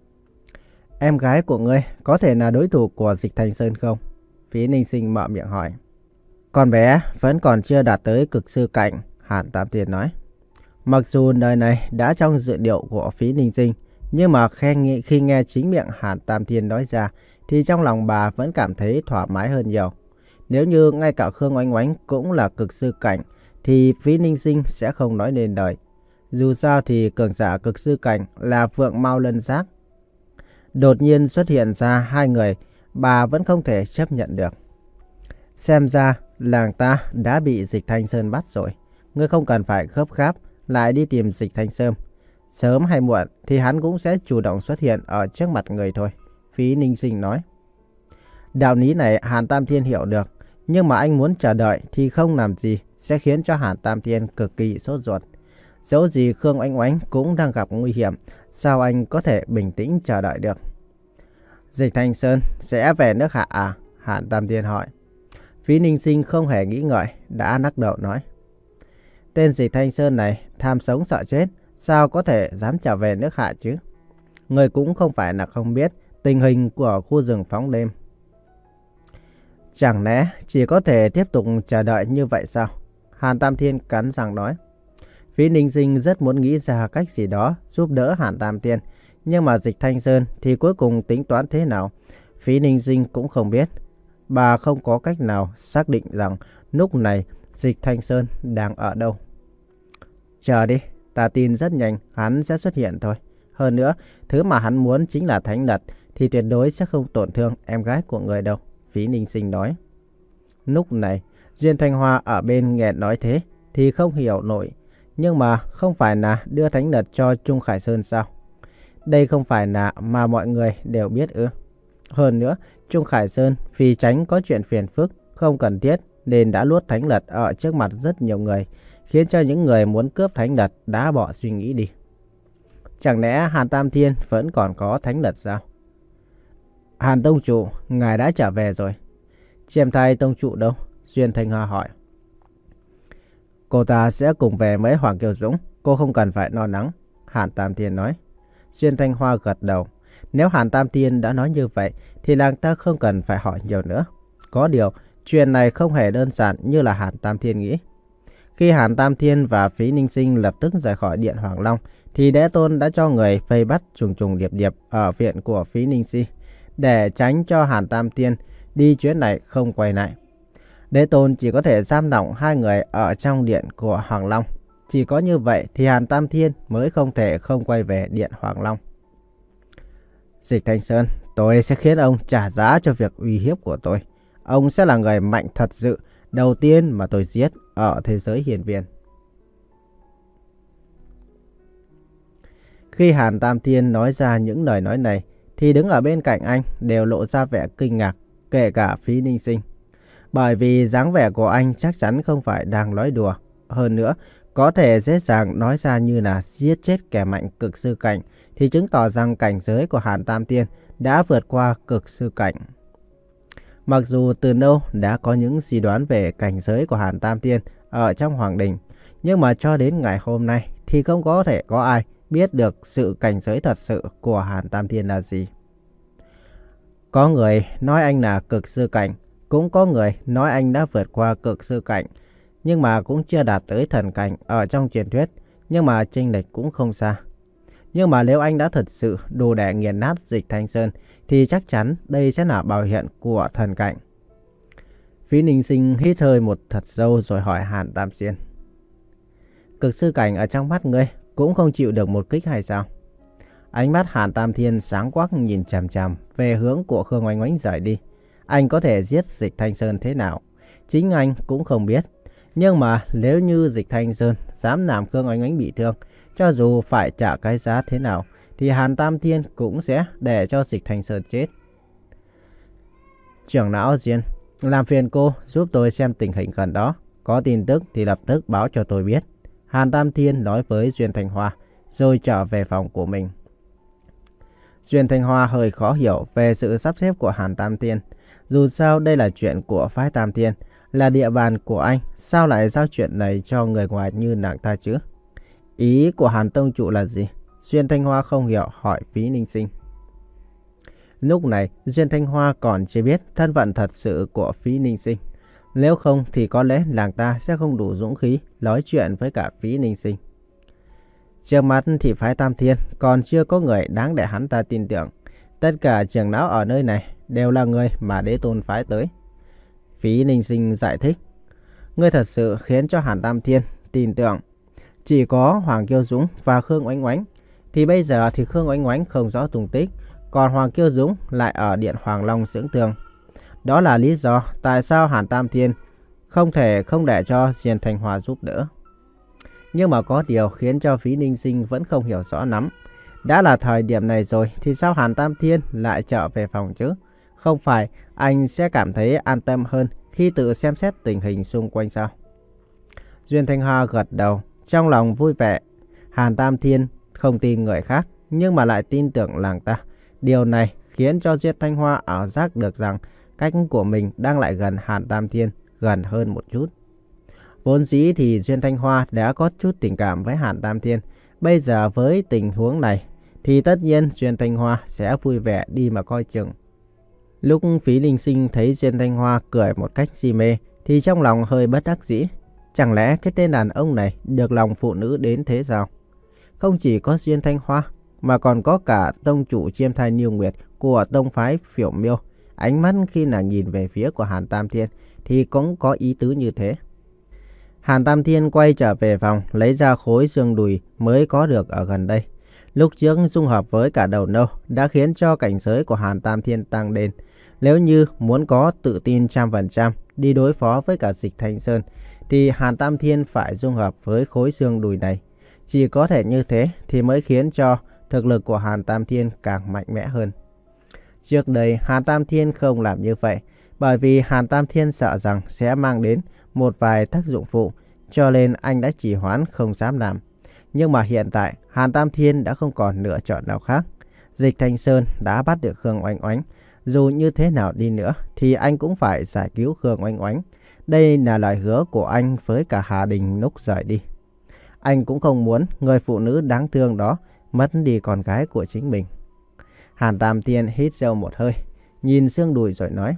[SPEAKER 1] Em gái của ngươi có thể là đối thủ của Dịch Thanh Sơn không? Phí Ninh Sinh mở miệng hỏi. Con bé vẫn còn chưa đạt tới cực sư cảnh, Hàn Tam Thiên nói. Mặc dù lời này đã trong dự liệu của Phí Ninh Sinh, nhưng mà khi nghe chính miệng Hàn Tam Thiên nói ra, thì trong lòng bà vẫn cảm thấy thoải mái hơn nhiều. Nếu như ngay cả Khương Oánh Oánh cũng là cực sư cảnh, thì Phí Ninh Sinh sẽ không nói nên lời. Dù sao thì cường giả cực sư cảnh là Phượng Mao Lân Giác. Đột nhiên xuất hiện ra hai người, bà vẫn không thể chấp nhận được. Xem ra làng ta đã bị Dịch Thanh Sơn bắt rồi. Ngươi không cần phải gấp gáp lại đi tìm Dịch Thanh Sơn. Sớm hay muộn thì hắn cũng sẽ chủ động xuất hiện ở trước mặt người thôi, Phí Ninh Sinh nói. Đạo lý này Hàn Tam Thiên hiểu được, nhưng mà anh muốn chờ đợi thì không làm gì sẽ khiến cho Hàn Tam Thiên cực kỳ sốt ruột. Dẫu gì Khương Oánh Oánh cũng đang gặp nguy hiểm, sao anh có thể bình tĩnh chờ đợi được? Dịch Thanh Sơn sẽ về nước Hạ à? Hàn Tam Thiên hỏi. Phí Ninh Sinh không hề nghĩ ngợi, đã lắc đầu nói. Tên Dịch Thanh Sơn này tham sống sợ chết, sao có thể dám trở về nước Hạ chứ? Người cũng không phải là không biết tình hình của khu rừng phóng đêm. Chẳng lẽ chỉ có thể tiếp tục chờ đợi như vậy sao? Hàn Tam Thiên cắn răng nói. Phí Ninh Sinh rất muốn nghĩ ra cách gì đó giúp đỡ Hàn Tam Thiên, nhưng mà Dịch Thanh Sơn thì cuối cùng tính toán thế nào, Phí Ninh Sinh cũng không biết. Bà không có cách nào xác định rằng lúc này Dịch Thanh Sơn đang ở đâu. Chờ đi, ta tin rất nhanh hắn sẽ xuất hiện thôi. Hơn nữa, thứ mà hắn muốn chính là thánh đật, thì tuyệt đối sẽ không tổn thương em gái của người đâu, Phí Ninh Sinh nói. Lúc này, Duyên Thanh Hoa ở bên nghe nói thế thì không hiểu nổi. Nhưng mà không phải là đưa thánh đật cho Trung Khải Sơn sao? Đây không phải là mà mọi người đều biết ư? Hơn nữa, Trung Khải Sơn vì tránh có chuyện phiền phức không cần thiết nên đã luốt thánh đật ở trước mặt rất nhiều người, khiến cho những người muốn cướp thánh đật đã bỏ suy nghĩ đi. Chẳng lẽ Hàn Tam Thiên vẫn còn có thánh đật sao? Hàn Tông Chủ, ngài đã trở về rồi. Chiêm Thai Tông Chủ đâu? Duyên Thanh Hoa hỏi. Cô ta sẽ cùng về với Hoàng Kiều Dũng, cô không cần phải lo lắng, Hàn Tam Thiên nói. Duyên Thanh Hoa gật đầu. Nếu Hàn Tam Thiên đã nói như vậy thì làng ta không cần phải hỏi nhiều nữa. Có điều, chuyện này không hề đơn giản như là Hàn Tam Thiên nghĩ. Khi Hàn Tam Thiên và Phí Ninh Sinh lập tức rời khỏi Điện Hoàng Long, thì Đế Tôn đã cho người vây bắt trùng trùng điệp điệp ở viện của Phí Ninh Sinh, để tránh cho Hàn Tam Thiên đi chuyến này không quay lại. Đế Tôn chỉ có thể giam lỏng hai người ở trong điện của Hoàng Long. Chỉ có như vậy thì Hàn Tam Thiên mới không thể không quay về Điện Hoàng Long. Dịch Thanh Sơn, tôi sẽ khiến ông trả giá cho việc uy hiếp của tôi. Ông sẽ là người mạnh thật sự đầu tiên mà tôi giết ở thế giới hiền viên. Khi Hàn Tam Thiên nói ra những lời nói này, thì đứng ở bên cạnh anh đều lộ ra vẻ kinh ngạc, kể cả Phí Ninh Sinh. Bởi vì dáng vẻ của anh chắc chắn không phải đang nói đùa. Hơn nữa, có thể dễ dàng nói ra như là giết chết kẻ mạnh cực sư cảnh, thì chứng tỏ rằng cảnh giới của Hàn Tam Thiên đã vượt qua cực sư cảnh. Mặc dù từ lâu đã có những suy đoán về cảnh giới của Hàn Tam Thiên ở trong Hoàng Đình, nhưng mà cho đến ngày hôm nay thì không có thể có ai biết được sự cảnh giới thật sự của Hàn Tam Thiên là gì. Có người nói anh là cực sư cảnh, cũng có người nói anh đã vượt qua cực sư cảnh, nhưng mà cũng chưa đạt tới thần cảnh ở trong truyền thuyết, nhưng mà chênh lệch cũng không xa. Nhưng mà nếu anh đã thật sự đủ để nghiền nát Dịch Thanh Sơn, thì chắc chắn đây sẽ là biểu hiện của thần cảnh. Phí Ninh Sinh hít hơi một thật sâu rồi hỏi Hàn Tam Thiên. Cực sư cảnh ở trong mắt ngươi cũng không chịu được một kích hay sao? Ánh mắt Hàn Tam Thiên sáng quắc nhìn chằm chằm về hướng của Khương Oánh Oánh rời đi. Anh có thể giết Dịch Thanh Sơn thế nào? Chính anh cũng không biết. Nhưng mà nếu như Dịch Thanh Sơn dám làm Khương Oánh Oánh bị thương, cho dù phải trả cái giá thế nào, thì Hàn Tam Thiên cũng sẽ để cho Dịch Thanh Sơn chết. Trưởng lão Diên, làm phiền cô giúp tôi xem tình hình gần đó. Có tin tức thì lập tức báo cho tôi biết. Hàn Tam Thiên nói với Duyên Thanh Hoa, rồi trở về phòng của mình. Duyên Thanh Hoa hơi khó hiểu về sự sắp xếp của Hàn Tam Thiên. Dù sao đây là chuyện của phái Tam Thiên, là địa bàn của anh, sao lại giao chuyện này cho người ngoài như nàng ta chứ? Ý của Hàn Tông Chủ là gì? Duyên Thanh Hoa không hiểu, hỏi Phí Ninh Sinh. Lúc này, Duyên Thanh Hoa còn chưa biết thân phận thật sự của Phí Ninh Sinh. Nếu không thì có lẽ nàng ta sẽ không đủ dũng khí nói chuyện với cả Phí Ninh Sinh. Trước mắt thì phái Tam Thiên còn chưa có người đáng để hắn ta tin tưởng. Tất cả trưởng lão ở nơi này đều là người mà Đế Tôn phái tới. Phí Ninh Sinh giải thích. Ngươi thật sự khiến cho Hàn Tam Thiên tin tưởng. Chỉ có Hoàng Kiêu Dũng và Khương Oánh Oánh. Thì bây giờ thì Khương Oánh Oánh không rõ tung tích, còn Hoàng Kiêu Dũng lại ở Điện Hoàng Long dưỡng thương. Đó là lý do tại sao Hàn Tam Thiên không thể không để cho Diên Thanh Hoa giúp đỡ. Nhưng mà có điều khiến cho Phí Ninh Sinh vẫn không hiểu rõ lắm. Đã là thời điểm này rồi thì sao Hàn Tam Thiên lại trở về phòng chứ? Không phải anh sẽ cảm thấy an tâm hơn khi tự xem xét tình hình xung quanh sao? Duyên Thanh Hoa gật đầu, trong lòng vui vẻ. Hàn Tam Thiên không tin người khác, nhưng mà lại tin tưởng nàng ta. Điều này khiến cho Duyên Thanh Hoa ảo giác được rằng cách của mình đang lại gần Hàn Tam Thiên, gần hơn một chút. Vốn dĩ thì Duyên Thanh Hoa đã có chút tình cảm với Hàn Tam Thiên. Bây giờ với tình huống này thì tất nhiên Duyên Thanh Hoa sẽ vui vẻ đi mà coi chừng. Lúc Phí Ninh Sinh thấy Duyên Thanh Hoa cười một cách si mê thì trong lòng hơi bất đắc dĩ. Chẳng lẽ cái tên đàn ông này được lòng phụ nữ đến thế sao? Không chỉ có Duyên Thanh Hoa mà còn có cả tông chủ Chiêm Thai Niêu Nguyệt của tông phái Phiểu Miêu. Ánh mắt khi nàng nhìn về phía của Hàn Tam Thiên thì cũng có ý tứ như thế. Hàn Tam Thiên quay trở về phòng, lấy ra khối xương đùi mới có được ở gần đây. Lúc trước dung hợp với cả đầu nâu đã khiến cho cảnh giới của Hàn Tam Thiên tăng lên. Nếu như muốn có tự tin trăm phần trăm đi đối phó với cả Dịch Thanh Sơn thì Hàn Tam Thiên phải dung hợp với khối xương đùi này. Chỉ có thể như thế thì mới khiến cho thực lực của Hàn Tam Thiên càng mạnh mẽ hơn. Trước đây Hàn Tam Thiên không làm như vậy, bởi vì Hàn Tam Thiên sợ rằng sẽ mang đến một vài tác dụng phụ, cho nên anh đã trì hoãn không dám làm. Nhưng mà hiện tại Hàn Tam Thiên đã không còn lựa chọn nào khác. Dịch Thanh Sơn đã bắt được Khương Oánh Oánh, dù như thế nào đi nữa thì anh cũng phải giải cứu Khương Oánh Oánh. Đây là lời hứa của anh với cả Hà Đình lúc rời đi. Anh cũng không muốn người phụ nữ đáng thương đó mất đi con gái của chính mình. Hàn Tam Thiên hít sâu một hơi, nhìn xương đùi rồi nói.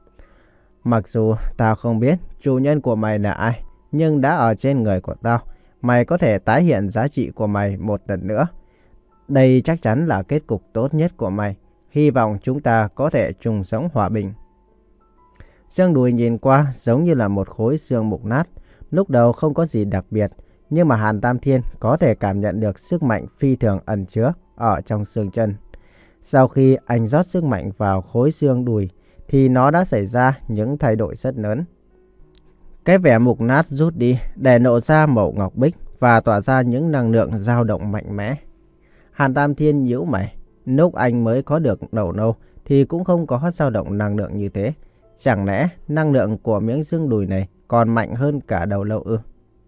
[SPEAKER 1] Mặc dù tao không biết chủ nhân của mày là ai, nhưng đã ở trên người của tao, mày có thể tái hiện giá trị của mày một lần nữa. Đây chắc chắn là kết cục tốt nhất của mày. Hy vọng chúng ta có thể chung sống hòa bình. Xương đùi nhìn qua giống như là một khối xương mục nát. Lúc đầu không có gì đặc biệt, nhưng mà Hàn Tam Thiên có thể cảm nhận được sức mạnh phi thường ẩn chứa ở trong xương chân. Sau khi anh rót sức mạnh vào khối xương đùi thì nó đã xảy ra những thay đổi rất lớn. Cái vẻ mục nát rút đi để lộ ra màu ngọc bích và tỏa ra những năng lượng dao động mạnh mẽ. Hàn Tam Thiên nhíu mày, lúc anh mới có được đầu nâu thì cũng không có dao động năng lượng như thế. Chẳng lẽ năng lượng của miếng xương đùi này còn mạnh hơn cả đầu lâu ư?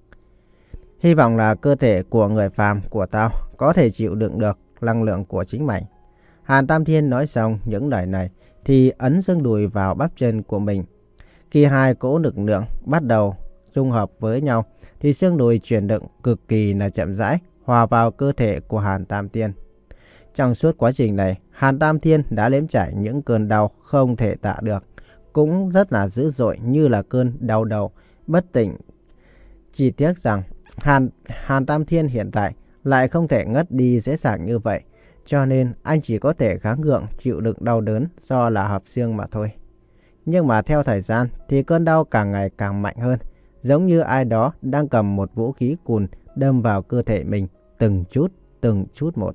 [SPEAKER 1] Hy vọng là cơ thể của người phàm của tao có thể chịu đựng được năng lượng của chính mày. Hàn Tam Thiên nói xong những lời này thì ấn xương đùi vào bắp chân của mình. Khi hai cỗ lực lượng bắt đầu dung hợp với nhau thì xương đùi chuyển động cực kỳ là chậm rãi hòa vào cơ thể của Hàn Tam Thiên. Trong suốt quá trình này, Hàn Tam Thiên đã nếm trải những cơn đau không thể tả được, cũng rất là dữ dội như là cơn đau đầu bất tỉnh. Chỉ tiếc rằng Hàn, Hàn Tam Thiên hiện tại lại không thể ngất đi dễ dàng như vậy, cho nên anh chỉ có thể gắng gượng chịu đựng đau đớn do là hợp xương mà thôi. Nhưng mà theo thời gian thì cơn đau càng ngày càng mạnh hơn, giống như ai đó đang cầm một vũ khí cùn đâm vào cơ thể mình, từng chút, từng chút một.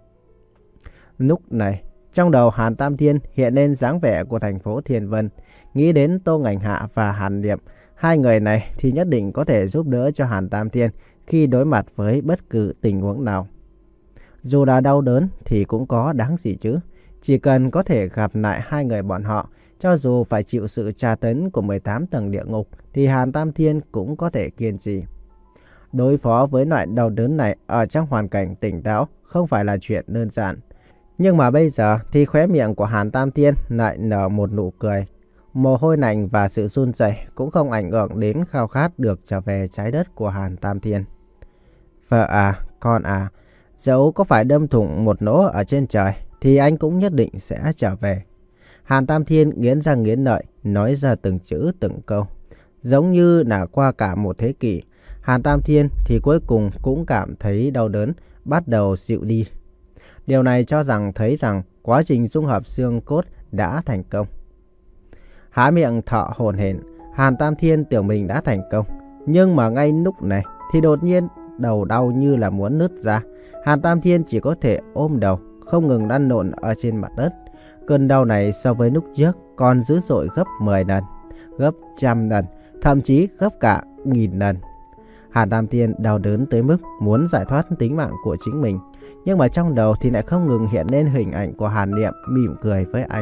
[SPEAKER 1] Lúc này, trong đầu Hàn Tam Thiên hiện lên dáng vẻ của thành phố Thiên Vân, nghĩ đến Tô Ngành Hạ và Hàn Niệm. Hai người này thì nhất định có thể giúp đỡ cho Hàn Tam Thiên khi đối mặt với bất cứ tình huống nào. Dù là đau đớn thì cũng có đáng gì chứ. Chỉ cần có thể gặp lại hai người bọn họ, cho dù phải chịu sự tra tấn của mười tám tầng địa ngục, thì Hàn Tam Thiên cũng có thể kiên trì. Đối phó với loại đau đớn này ở trong hoàn cảnh tỉnh táo không phải là chuyện đơn giản. Nhưng mà bây giờ thì khóe miệng của Hàn Tam Thiên lại nở một nụ cười. Mồ hôi lạnh và sự run rẩy cũng không ảnh hưởng đến khao khát được trở về trái đất của Hàn Tam Thiên. Vợ à, con à, dẫu có phải đâm thủng một lỗ ở trên trời thì anh cũng nhất định sẽ trở về. Hàn Tam Thiên nghiến răng nghiến lợi, nói ra từng chữ từng câu. Giống như là qua cả một thế kỷ, Hàn Tam Thiên thì cuối cùng cũng cảm thấy đau đớn, bắt đầu dịu đi. Điều này cho rằng thấy rằng quá trình dung hợp xương cốt đã thành công. Há miệng thở hổn hển, Hàn Tam Thiên tưởng mình đã thành công. Nhưng mà ngay lúc này thì đột nhiên đầu đau như là muốn nứt ra. Hàn Tam Thiên chỉ có thể ôm đầu, không ngừng lăn lộn ở trên mặt đất. Cơn đau này so với lúc trước còn dữ dội gấp mười lần, gấp trăm lần, thậm chí gấp cả nghìn lần. Hàn Tam Thiên đau đớn tới mức muốn giải thoát tính mạng của chính mình. Nhưng mà trong đầu thì lại không ngừng hiện lên hình ảnh của Hàn Niệm mỉm cười với anh.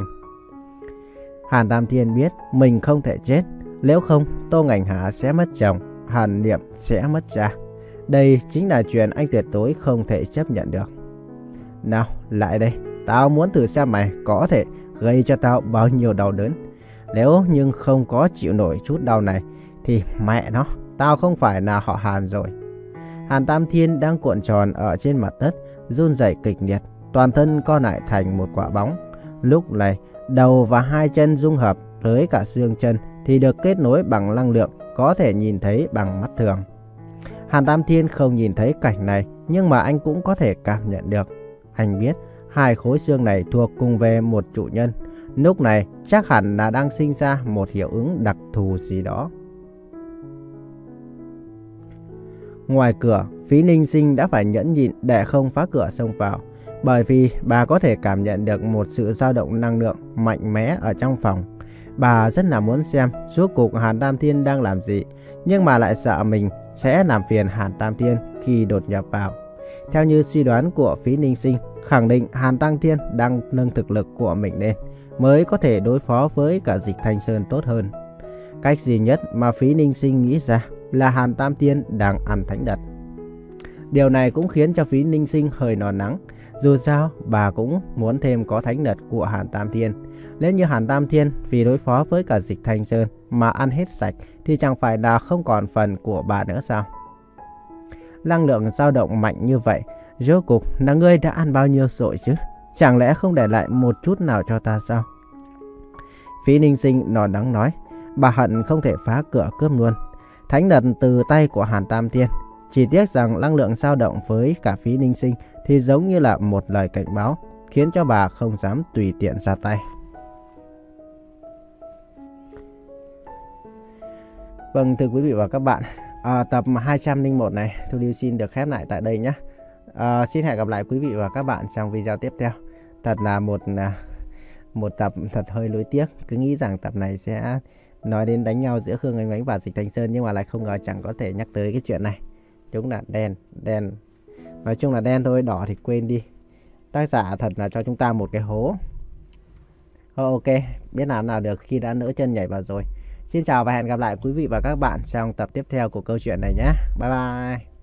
[SPEAKER 1] Hàn Tam Thiên biết mình không thể chết. Nếu không, Tô Ngành Hạ sẽ mất chồng, Hàn Niệm sẽ mất cha. Đây chính là chuyện anh tuyệt đối không thể chấp nhận được. Nào, lại đây. Tao muốn thử xem mày có thể gây cho tao bao nhiêu đau đớn. Nếu nhưng không có chịu nổi chút đau này thì mẹ nó, tao không phải là họ Hàn rồi. Hàn Tam Thiên đang cuộn tròn ở trên mặt đất, run rẩy kịch liệt, toàn thân co lại thành một quả bóng. Lúc này, đầu và hai chân dung hợp với cả xương chân thì được kết nối bằng năng lượng có thể nhìn thấy bằng mắt thường. Hàn Tam Thiên không nhìn thấy cảnh này, nhưng mà anh cũng có thể cảm nhận được. Anh biết hai khối xương này thuộc cùng về một chủ nhân. Lúc này chắc hẳn là đang sinh ra một hiệu ứng đặc thù gì đó. Ngoài cửa, Phí Ninh Sinh đã phải nhẫn nhịn để không phá cửa xông vào, bởi vì bà có thể cảm nhận được một sự dao động năng lượng mạnh mẽ ở trong phòng. Bà rất là muốn xem rốt cuộc Hàn Tam Thiên đang làm gì, nhưng mà lại sợ mình sẽ làm phiền Hàn Tam Thiên khi đột nhập vào. Theo như suy đoán của Phí Ninh Sinh, khẳng định Hàn Tam Thiên đang nâng thực lực của mình lên, mới có thể đối phó với cả Dịch Thanh Sơn tốt hơn. Cách duy nhất mà Phí Ninh Sinh nghĩ ra là Hàn Tam Thiên đang ăn thánh đật. Điều này cũng khiến cho Phí Ninh Sinh hơi lo lắng. Dù sao, bà cũng muốn thêm có thánh đật của Hàn Tam Thiên. Nếu như Hàn Tam Thiên vì đối phó với cả Dịch Thanh Sơn mà ăn hết sạch thì chẳng phải là không còn phần của bà nữa sao? Năng lượng dao động mạnh như vậy, rốt cuộc là ngươi đã ăn bao nhiêu rồi chứ? Chẳng lẽ không để lại một chút nào cho ta sao? Phí Ninh Sinh lo lắng nói. Bà hận không thể phá cửa cướp luôn thánh đật từ tay của Hàn Tam Thiên. Chỉ tiếc rằng năng lượng dao động với cả Phí Ninh Sinh thì giống như là một lời cảnh báo, khiến cho bà không dám tùy tiện ra tay. Vâng, thưa quý vị và các bạn, à, tập hai trăm lẻ một này Thu Lưu xin được khép lại tại đây nhé. À, xin hẹn gặp lại quý vị và các bạn trong video tiếp theo. Thật là một một tập thật hơi lối tiếc. Cứ nghĩ rằng tập này sẽ nói đến đánh nhau giữa Khương Oánh Oánh và Dịch Thanh Sơn, nhưng mà lại không ngờ chẳng có thể nhắc tới cái chuyện này. Chúng là đen, đen. Nói chung là đen thôi, đỏ thì quên đi. Tác giả thật là cho chúng ta một cái hố. Thôi ok, biết làm nào được khi đã nỡ chân nhảy vào rồi. Xin chào và hẹn gặp lại quý vị và các bạn trong tập tiếp theo của câu chuyện này nhé. Bye bye.